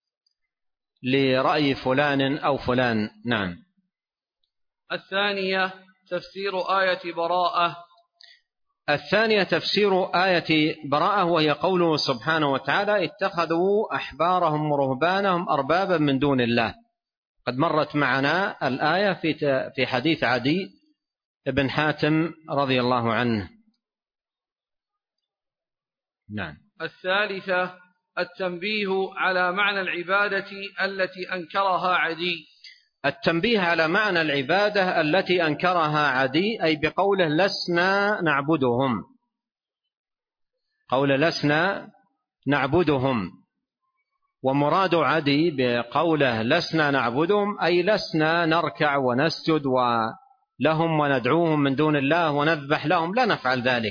لرأي فلان أو فلان. نعم. الثانية تفسير آية براءة. الثانية تفسير آية براءة، وهي قوله سبحانه وتعالى اتخذوا أحبارهم ورهبانهم أربابا من دون الله. قد مرت معنا الآية في في حديث عدي بن حاتم رضي الله عنه. نعم. الثالثة التنبيه على معنى العبادة التي أنكرها عدي. التنبيه على معنى العبادة التي أنكرها عدي، أي بقوله لسنا نعبدهم. قول لسنا نعبدهم، ومراد عدي بقوله لسنا نعبدهم أي لسنا نركع ونسجد لهم وندعوهم من دون الله ونذبح لهم، لا نفعل ذلك.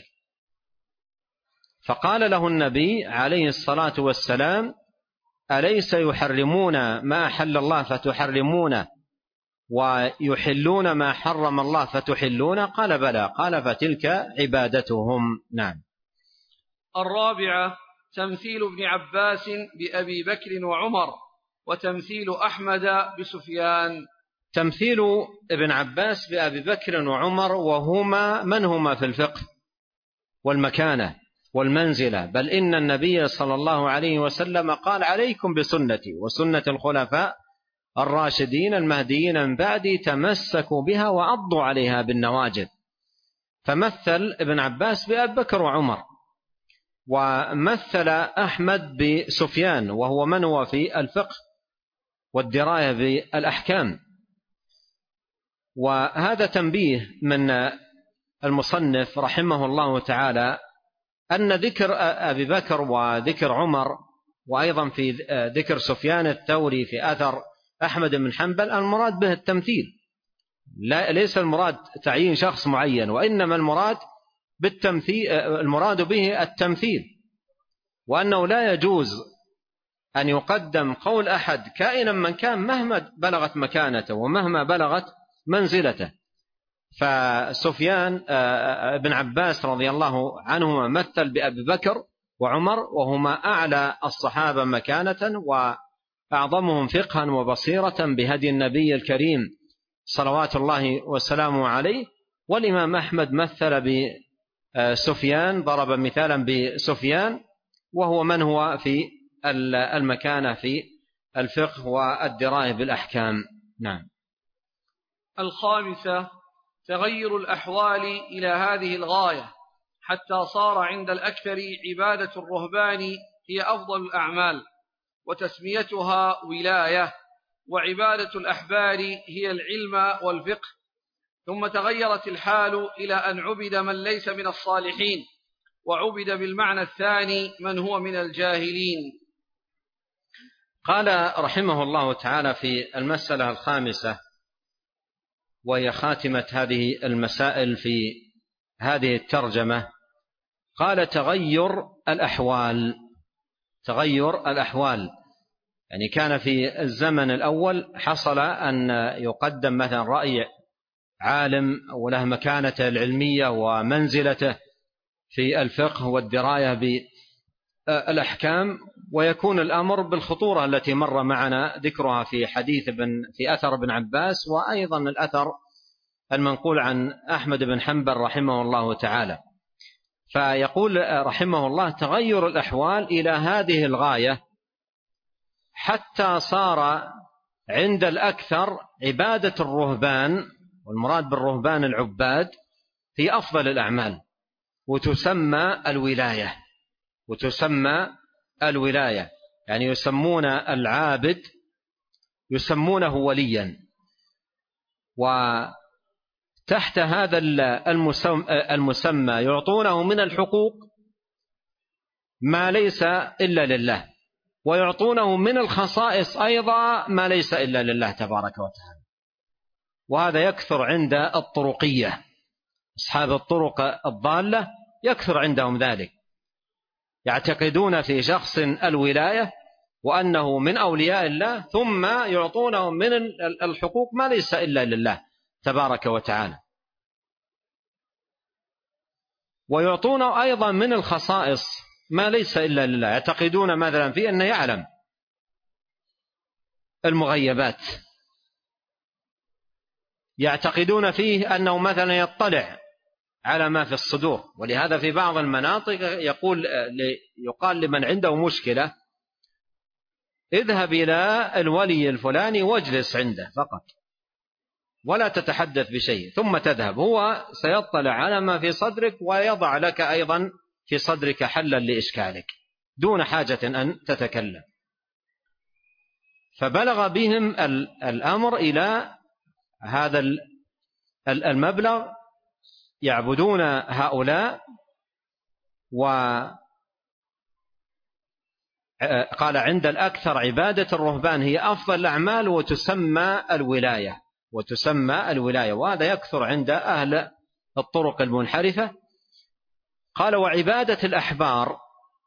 فقال له النبي عليه الصلاة والسلام: أليس يحرمون ما أحل الله فتحرمونه ويحلون ما حرم الله فتحلون؟ قال: بلى. قال: فتلك عبادتهم. نعم. الرابعة تمثيل ابن عباس بأبي بكر وعمر، وتمثيل أحمد بسفيان. تمثيل ابن عباس بأبي بكر وعمر، وهما من هما في الفقه والمكانة والمنزلة، بل إن النبي صلى الله عليه وسلم قال: عليكم بسنتي وسنة الخلفاء الراشدين المهديين من بعدي، تمسكوا بها وعضوا عليها بالنواجذ. فمثل ابن عباس بأبي بكر وعمر، ومثل أحمد بسفيان، وهو من هو في الفقه والدراية بالأحكام. وهذا تنبيه من المصنف رحمه الله تعالى أن ذكر أبي بكر وذكر عمر، وأيضا في ذكر سفيان الثوري في أثر أحمد بن حنبل، المراد به التمثيل، لا ليس المراد تعيين شخص معين، وإنما المراد بالتمثيل المراد به التمثيل، وأنه لا يجوز أن يقدم قول أحد كائنا من كان مهما بلغت مكانته ومهما بلغت منزلته. فسفيان بن عباس رضي الله عنهما مثل بأبي بكر وعمر، وهما أعلى الصحابة مكانة وأعظمهم فقها وبصيرة بهدي النبي الكريم صلوات الله وسلامه عليه. والإمام أحمد مثل بسفيان، ضرب مثالا بسفيان، وهو من هو في المكانة في الفقه والدراية بالأحكام. نعم. الخامسة تغير الأحوال إلى هذه الغاية، حتى صار عند الأكثر عبادة الرهبان هي أفضل الأعمال وتسميتها ولاية، وعبادة الأحبار هي العلم والفقه. ثم تغيرت الحال إلى أن عبد من ليس من الصالحين، وعبد بالمعنى الثاني من هو من الجاهلين. قال رحمه الله تعالى في المسألة الخامسة، وهي خاتمة هذه المسائل في هذه الترجمة، قال: تغير الأحوال. تغير الأحوال يعني كان في الزمن الأول حصل أن يقدم مثلا رأي عالم وله مكانته العلمية ومنزلته في الفقه والدراية بالأحكام، ويكون الأمر بالخطورة التي مر معنا ذكرها في حديث بن في أثر ابن عباس، وأيضا الأثر المنقول عن أحمد بن حنبل رحمه الله تعالى. فيقول رحمه الله: تغير الأحوال إلى هذه الغاية، حتى صار عند الأكثر عبادة الرهبان، والمراد بالرهبان العباد، هي أفضل الأعمال، وتسمى الولاية. وتسمى الولاية يعني يسمون العابد يسمونه وليا. وتحت هذا المسمى يعطونه من الحقوق ما ليس إلا لله، ويعطونه من الخصائص أيضا ما ليس إلا لله تبارك وتعالى. وهذا يكثر عند الطرقية، أصحاب الطرق الضالة يكثر عندهم ذلك، يعتقدون في شخص الولاية وأنه من أولياء الله، ثم يعطونه من الحقوق ما ليس إلا لله تبارك وتعالى، ويعطونه أيضا من الخصائص ما ليس إلا لله. يعتقدون مثلا في أنه يعلم المغيبات، يعتقدون فيه أنه مثلا يطلع على ما في الصدور. ولهذا في بعض المناطق يقول يقال لمن عنده مشكلة: اذهب إلى الولي الفلاني واجلس عنده فقط، ولا تتحدث بشيء، ثم تذهب، هو سيطلع على ما في صدرك ويضع لك أيضا في صدرك حلا لإشكالك دون حاجة أن تتكلم. فبلغ بهم الأمر إلى هذا المبلغ، يعبدون هؤلاء. وقال: عند الأكثر عبادة الرهبان هي أفضل الأعمال وتسمى الولاية. وتسمى الولاية، وهذا يكثر عند أهل الطرق المنحرفة. قال: وعبادة الأحبار،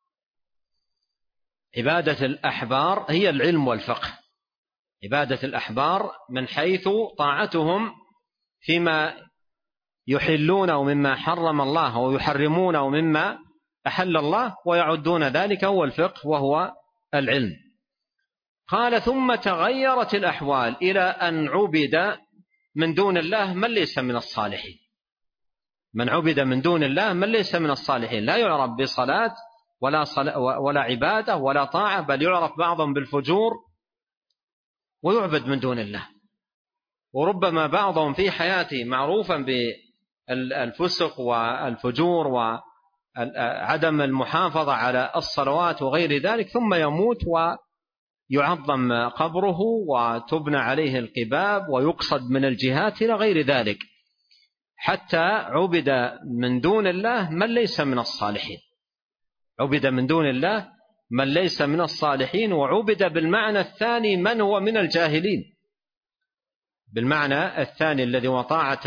عبادة الأحبار هي العلم والفقه. عبادة الأحبار من حيث طاعتهم فيما يحلونه مما حرم الله ويحرمونه مما أحل الله، ويعدون ذلك هو الفقه وهو العلم. قال: ثم تغيرت الأحوال إلى أن عبد من دون الله من ليس من الصالحين. من عبد من دون الله من ليس من الصالحين، لا يعرف بصلاة ولا, صلاة ولا عبادة ولا طاعة، بل يعرف بعضهم بالفجور ويعبد من دون الله. وربما بعضهم في حياته معروفا بالفسق والفجور وعدم المحافظة على الصلوات وغير ذلك، ثم يموت ويعظم قبره وتبنى عليه القباب ويقصد من الجهات إلى غير ذلك، حتى عبد من دون الله من ليس من الصالحين. عبد من دون الله من ليس من الصالحين، وعبد بالمعنى الثاني من هو من الجاهلين، بالمعنى الثاني الذي وطاعة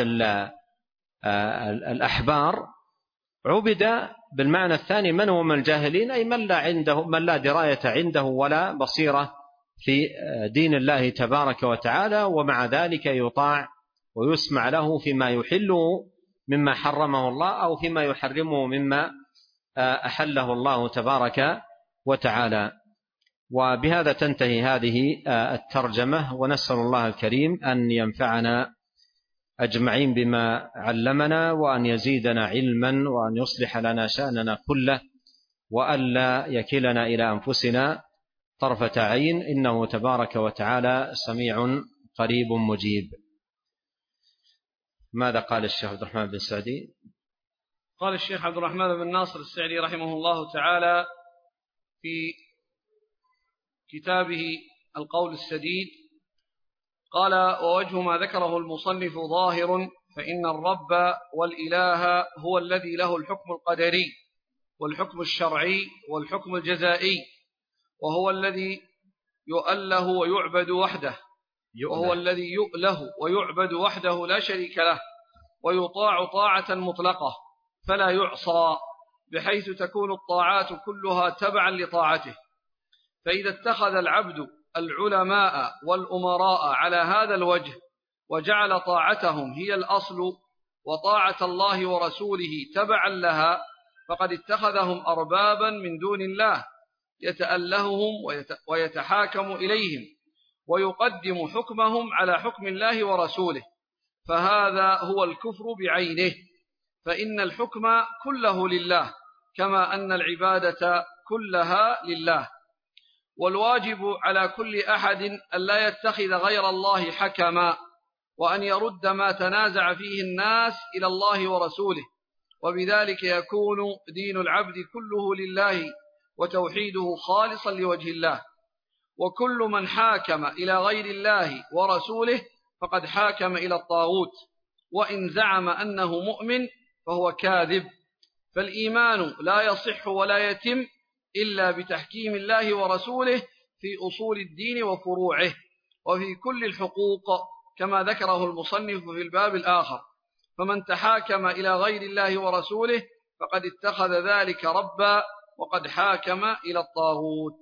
الأحبار. عبد بالمعنى الثاني من هو من الجاهلين، أي من لا عنده من لا دراية عنده ولا بصيرة في دين الله تبارك وتعالى، ومع ذلك يطاع ويسمع له فيما يحله مما حرمه الله أو فيما يحرمه مما أحله الله تبارك وتعالى. وبهذا تنتهي هذه الترجمة، ونسأل الله الكريم أن ينفعنا أجمعين بما علمنا، وأن يزيدنا علما، وأن يصلح لنا شأننا كله، وألا يكلنا إلى أنفسنا طرفة عين، إنه تبارك وتعالى سميع قريب مجيب. ماذا قال الشيخ عبد الرحمن بن سعدي؟ قال الشيخ عبد الرحمن بن ناصر السعدي رحمه الله تعالى في كتابه القول السديد، قال: ووجه ما ذكره المصنف ظاهر، فإن الرب والإله هو الذي له الحكم القدري والحكم الشرعي والحكم الجزائي، وهو الذي يؤله ويعبد وحده، وهو الذي يؤله ويعبد وحده لا شريك له، ويطاع طاعة مطلقة فلا يعصى، بحيث تكون الطاعات كلها تبعا لطاعته. فإذا اتخذ العبد العلماء والأمراء على هذا الوجه وجعل طاعتهم هي الأصل وطاعة الله ورسوله تبعا لها، فقد اتخذهم أربابا من دون الله يتألههم ويتحاكم إليهم ويقدم حكمهم على حكم الله ورسوله، فهذا هو الكفر بعينه. فإن الحكم كله لله، كما أن العبادة كلها لله. والواجب على كل أحد أن لا يتخذ غير الله حكما، وأن يرد ما تنازع فيه الناس إلى الله ورسوله، وبذلك يكون دين العبد كله لله وتوحيده خالصا لوجه الله. وكل من حاكم إلى غير الله ورسوله فقد حاكم إلى الطاغوت، وإن زعم أنه مؤمن فهو كاذب. فالإيمان لا يصح ولا يتم إلا بتحكيم الله ورسوله في أصول الدين وفروعه، وفي كل الحقوق، كما ذكره المصنف في الباب الآخر. فمن تحاكم إلى غير الله ورسوله فقد اتخذ ذلك ربا، وقد حاكم إلى الطاغوت.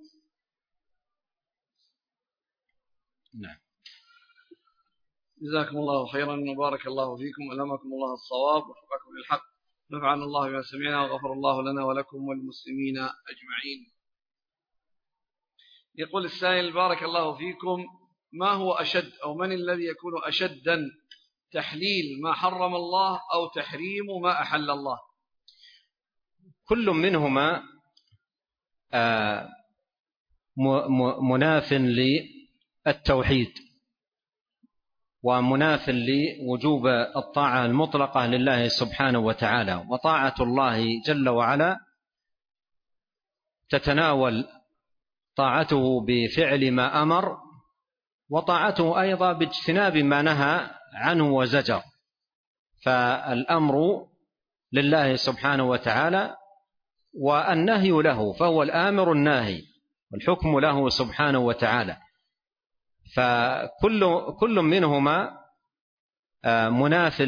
نعم. جزاكم الله خيرا وبارك الله فيكم، ألهمكم الله الصواب ووفقكم للحق، نفعنا الله بما سمعنا، وغفر الله لنا ولكم وللمسلمين أجمعين. يقول السائل: بارك الله فيكم، ما هو أشد أو من الذي يكون أشدا، تحليل ما حرم الله أو تحريم ما أحل الله؟ كل منهما مناف للتوحيد ومناف لوجوب الطاعة المطلقة لله سبحانه وتعالى. وطاعة الله جل وعلا تتناول طاعته بفعل ما أمر، وطاعته أيضا باجتناب ما نهى عنه وزجر. فالأمر لله سبحانه وتعالى والنهي له، فهو الآمر الناهي، والحكم له سبحانه وتعالى. فكل كل منهما مناف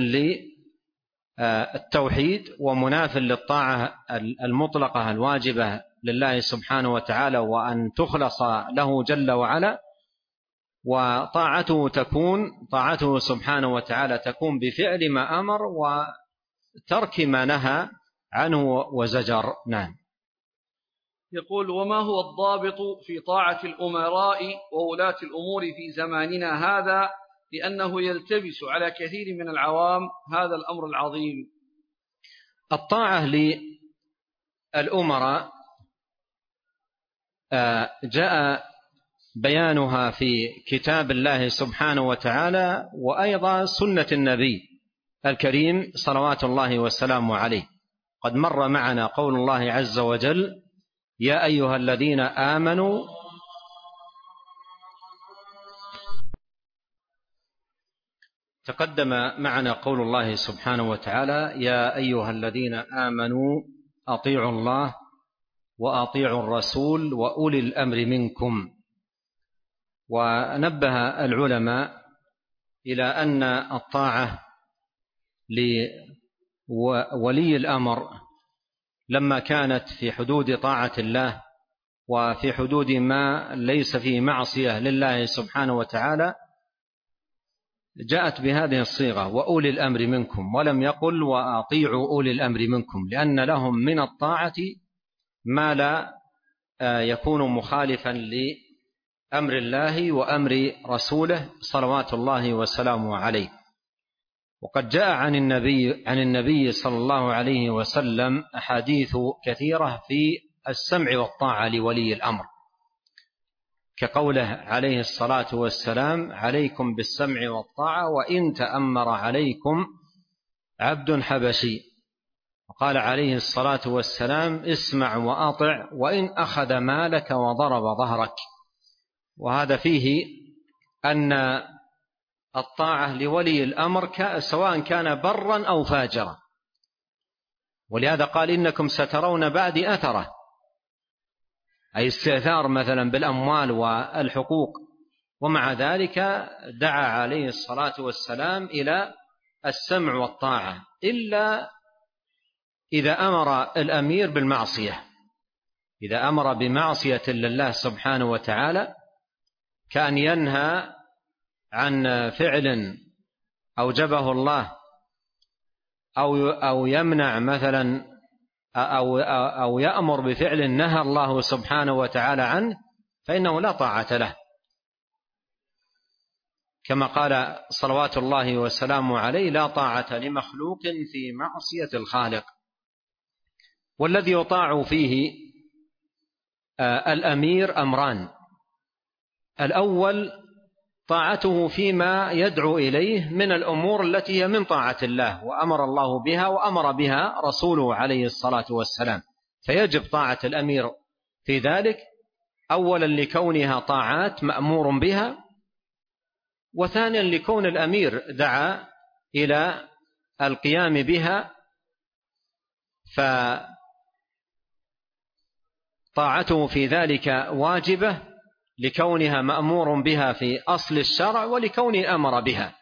للتوحيد ومناف للطاعة المطلقة الواجبة لله سبحانه وتعالى، وأن تخلص له جل وعلا. وطاعته تكون طاعته سبحانه وتعالى تكون بفعل ما أمر وترك ما نهى عنه وزجر. نعم. يقول: وما هو الضابط في طاعة الأمراء وولاة الأمور في زماننا هذا، لأنه يلتبس على كثير من العوام هذا الأمر العظيم؟ الطاعة للأمراء جاء بيانها في كتاب الله سبحانه وتعالى، وأيضا سنة النبي الكريم صلوات الله والسلام عليه. قد مر معنا قول الله عز وجل: يا أيها الذين آمنوا تقدم معنا قول الله سبحانه وتعالى: يا أيها الذين آمنوا أطيعوا الله وأطيعوا الرسول وأولي الأمر منكم. ونبه العلماء إلى أن الطاعة لولي الأمر لما كانت في حدود طاعة الله وفي حدود ما ليس فيه معصية لله سبحانه وتعالى جاءت بهذه الصيغة: وأولي الأمر منكم، ولم يقل وأطيعوا أولي الأمر منكم، لأن لهم من الطاعة ما لا يكون مخالفا لأمر الله وأمر رسوله صلوات الله وسلامه عليه. وقد جاء عن النبي عن النبي صلى الله عليه وسلم أحاديث كثيرة في السمع والطاعة لولي الأمر، كقوله عليه الصلاة والسلام: عليكم بالسمع والطاعة وإن تأمر عليكم عبد حبشي. وقال عليه الصلاة والسلام: اسمع وأطع وإن أخذ مالك وضرب ظهرك. وهذا فيه أن الطاعة لولي الأمر سواء كان برا أو فاجرا، ولهذا قال: إنكم سترون بعدي أثره، أي استئثار مثلا بالأموال والحقوق. ومع ذلك دعا عليه الصلاة والسلام إلى السمع والطاعة، إلا إذا أمر الأمير بالمعصية، إذا أمر بمعصية لله سبحانه وتعالى، كأن ينهى عن فعل أوجبه الله أو أو يمنع مثلا أو أو يأمر بفعل نهى الله سبحانه وتعالى عنه، فإنه لا طاعة له، كما قال صلوات الله وسلامه عليه: لا طاعة لمخلوق في معصية الخالق. والذي يطاع فيه الأمير أمران: الأول طاعته فيما يدعو إليه من الأمور التي هي من طاعة الله وأمر الله بها وأمر بها رسوله عليه الصلاة والسلام، فيجب طاعة الأمير في ذلك، أولا لكونها طاعات مأمور بها، وثانيا لكون الأمير دعا إلى القيام بها، فطاعته في ذلك واجبة لكونها مأمور بها في أصل الشرع ولكونه أمر بها.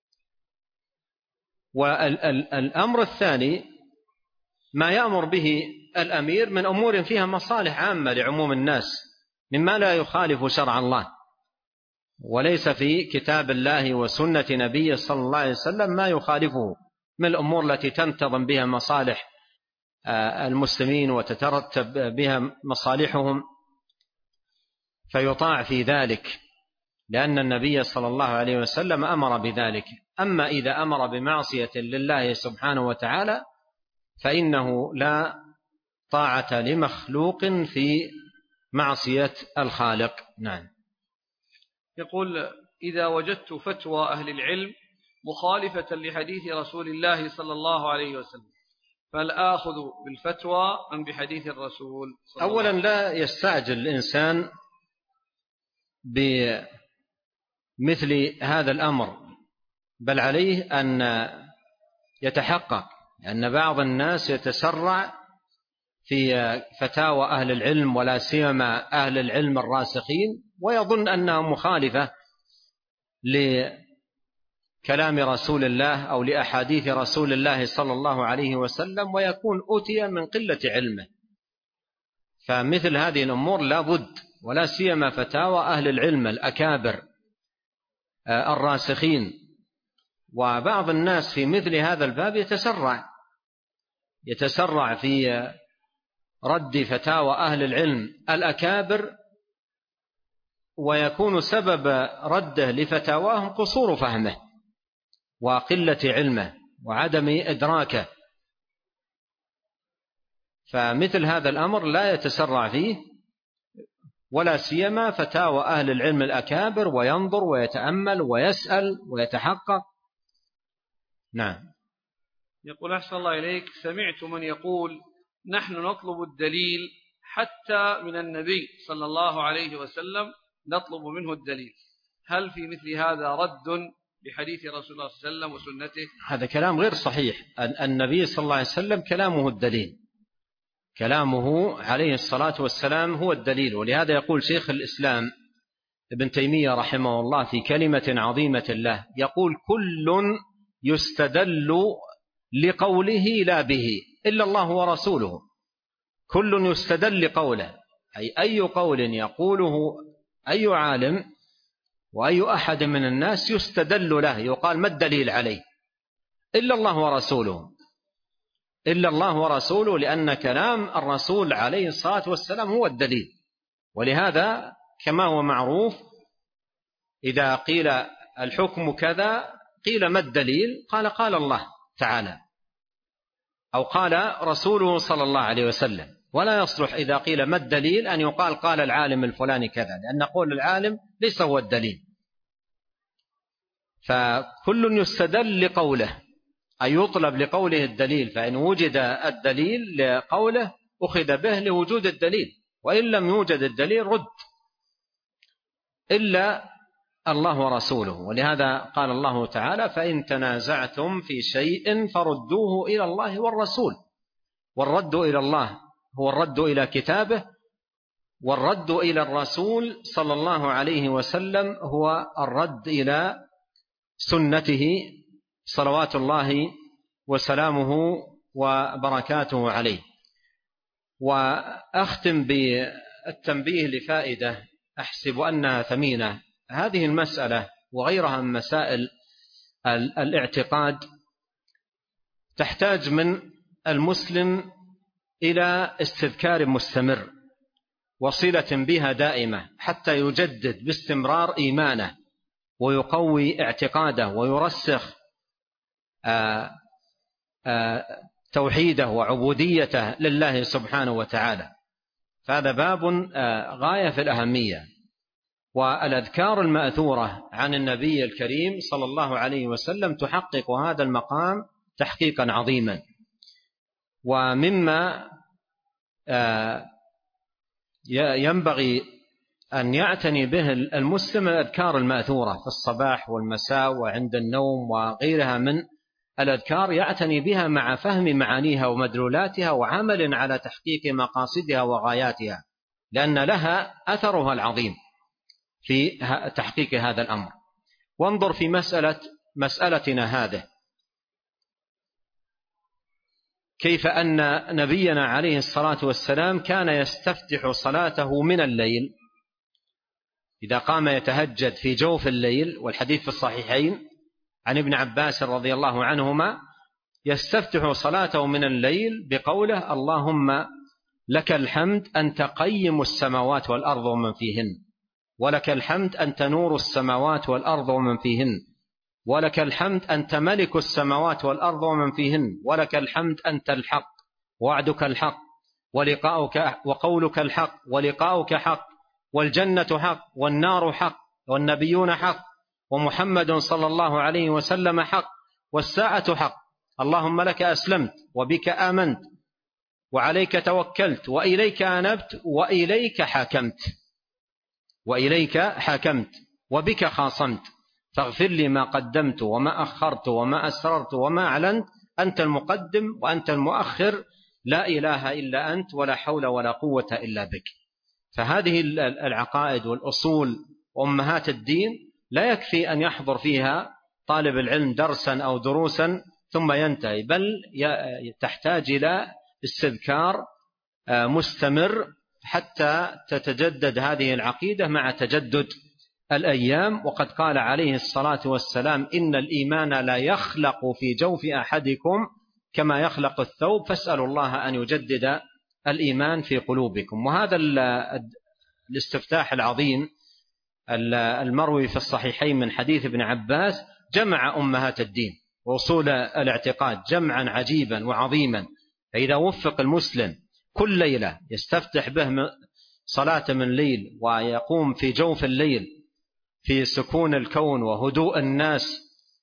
والأمر الثاني ما يأمر به الأمير من أمور فيها مصالح عامة لعموم الناس مما لا يخالف شرع الله، وليس في كتاب الله وسنة نبيه صلى الله عليه وسلم ما يخالفه من الأمور التي تنتظم بها مصالح المسلمين وتترتب بها مصالحهم، فيطاع في ذلك لأن النبي صلى الله عليه وسلم أمر بذلك. أما إذا أمر بمعصية لله سبحانه وتعالى فإنه لا طاعة لمخلوق في معصية الخالق. نعم. يقول: إذا وجدت فتوى أهل العلم مخالفة لحديث رسول الله صلى الله عليه وسلم، فهل آخذ بالفتوى أم بحديث الرسول صلى الله عليه وسلم؟ أولا لا يستعجل الإنسان بمثل هذا الأمر، بل عليه أن يتحقق، لأن بعض الناس يتسرع في فتاوى أهل العلم ولا سيما أهل العلم الراسخين، ويظن أنها مخالفة لكلام رسول الله أو لأحاديث رسول الله صلى الله عليه وسلم، ويكون أتي من قلة علمه. فمثل هذه الأمور لا بد، ولا سيما فتاوى أهل العلم الأكابر الراسخين. وبعض الناس في مثل هذا الباب يتسرع يتسرع في رد فتاوى أهل العلم الأكابر، ويكون سبب رده لفتاواهم قصور فهمه وقلة علمه وعدم إدراكه. فمثل هذا الأمر لا يتسرع فيه، ولا سيما فتاوى أهل العلم الأكابر، وينظر ويتأمل ويسأل ويتحقق. نعم. يقول أحسن الله إليك، سمعت من يقول نحن نطلب الدليل حتى من النبي صلى الله عليه وسلم نطلب منه الدليل، هل في مثل هذا رد بحديث رسول الله صلى الله عليه وسلم وسنته؟ هذا كلام غير صحيح. النبي صلى الله عليه وسلم كلامه الدليل، كلامه عليه الصلاة والسلام هو الدليل. ولهذا يقول شيخ الإسلام ابن تيمية رحمه الله في كلمة عظيمة له، يقول كل يستدل لقوله لا به إلا الله ورسوله. كل يستدل لقوله، أي أي قول يقوله أي عالم وأي أحد من الناس يستدل له، يقال ما الدليل عليه؟ إلا الله ورسوله، إلا الله ورسوله، لأن كلام الرسول عليه الصلاة والسلام هو الدليل. ولهذا كما هو معروف إذا قيل الحكم كذا قيل ما الدليل؟ قال قال الله تعالى أو قال رسوله صلى الله عليه وسلم. ولا يصلح إذا قيل ما الدليل أن يقال قال العالم الفلاني كذا، لأن قول العالم ليس هو الدليل. فكل يستدل لقوله، أي يطلب لقوله الدليل، فإن وجد الدليل لقوله أخذ به لوجود الدليل، وإن لم يوجد الدليل رد إلا الله ورسوله. ولهذا قال الله تعالى فإن تنازعتم في شيء فردوه إلى الله والرسول. والرد إلى الله هو الرد إلى كتابه، والرد إلى الرسول صلى الله عليه وسلم هو الرد إلى سنته صلوات الله وسلامه وبركاته عليه. وأختم بالتنبيه لفائدة أحسب أنها ثمينة. هذه المسألة وغيرها من مسائل الاعتقاد تحتاج من المسلم إلى استذكار مستمر وصلة بها دائمة، حتى يجدد باستمرار إيمانه ويقوي اعتقاده ويرسخ آآ آآ توحيده وعبوديته لله سبحانه وتعالى. فهذا باب غاية في الأهمية. والأذكار المأثورة عن النبي الكريم صلى الله عليه وسلم تحقق هذا المقام تحقيقا عظيما. ومما ينبغي أن يعتني به المسلم الأذكار المأثورة في الصباح والمساء وعند النوم وغيرها من الأذكار، يعتني بها مع فهم معانيها ومدلولاتها وعمل على تحقيق مقاصدها وغاياتها، لأن لها أثرها العظيم في تحقيق هذا الأمر. وانظر في مسألة مسألتنا هذه كيف أن نبينا عليه الصلاة والسلام كان يستفتح صلاته من الليل إذا قام يتهجد في جوف الليل، والحديث في الصحيحين عن ابن عباس رضي الله عنهما يستفتح صلاته من الليل بقوله اللهم لك الحمد أنت قيم السماوات والأرض ومن فيهن، ولك الحمد أنت نور السماوات والأرض ومن فيهن، ولك الحمد أنت ملك السماوات والأرض ومن فيهن، ولك الحمد أنت الحق وعدك الحق ولقاؤك وقولك الحق ولقاؤك حق والجنة حق والنار حق والنبيون حق ومحمد صلى الله عليه وسلم حق والساعة حق. اللهم لك أسلمت وبك آمنت وعليك توكلت وإليك أنبت وإليك حاكمت وإليك حاكمت وبك خاصمت فاغفر لي ما قدمت وما أخرت وما أسررت وما أعلنت أنت المقدم وأنت المؤخر لا إله إلا أنت ولا حول ولا قوة إلا بك. فهذه العقائد والأصول وأمهات الدين لا يكفي أن يحضر فيها طالب العلم درسا أو دروسا ثم ينتهي، بل تحتاج إلى استذكار مستمر حتى تتجدد هذه العقيدة مع تجدد الأيام. وقد قال عليه الصلاة والسلام: إن الإيمان لا يخلق في جوف أحدكم كما يخلق الثوب، فاسألوا الله أن يجدد الإيمان في قلوبكم. وهذا الاستفتاح العظيم المروي في الصحيحين من حديث ابن عباس جمع أمهات الدين وأصول الاعتقاد جمعا عجيبا وعظيما. فإذا وفق المسلم كل ليلة يستفتح به صلاة من ليل ويقوم في جوف الليل في سكون الكون وهدوء الناس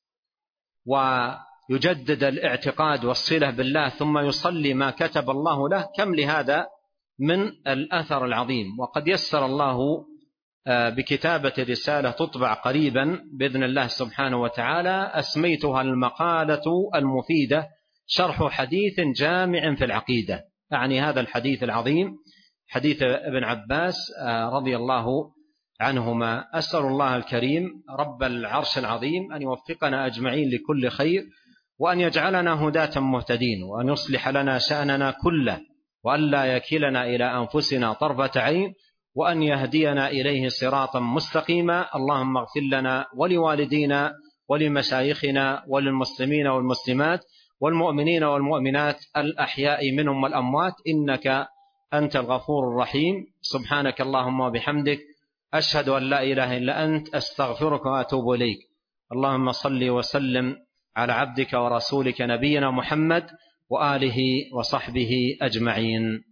ويجدد الاعتقاد والصلة بالله ثم يصلي ما كتب الله له، كم لهذا من الأثر العظيم. وقد يسر الله بكتابة رسالة تطبع قريبا بإذن الله سبحانه وتعالى، أسميتها المقالة المفيدة شرح حديث جامع في العقيدة، يعني هذا الحديث العظيم حديث ابن عباس رضي الله عنهما. أسأل الله الكريم رب العرش العظيم أن يوفقنا أجمعين لكل خير، وأن يجعلنا هداة مهتدين، وأن يصلح لنا شأننا كله، وأن لا يكلنا إلى أنفسنا طرفة عين، وأن يهدينا إليه صراطا مستقيما. اللهم اغفر لنا ولوالدينا ولمشايخنا وللمسلمين والمسلمات والمؤمنين والمؤمنات الأحياء منهم والأموات، إنك أنت الغفور الرحيم. سبحانك اللهم وبحمدك، أشهد أن لا إله إلا أنت، أستغفرك وأتوب إليك. اللهم صل وسلم على عبدك ورسولك نبينا محمد وآله وصحبه أجمعين.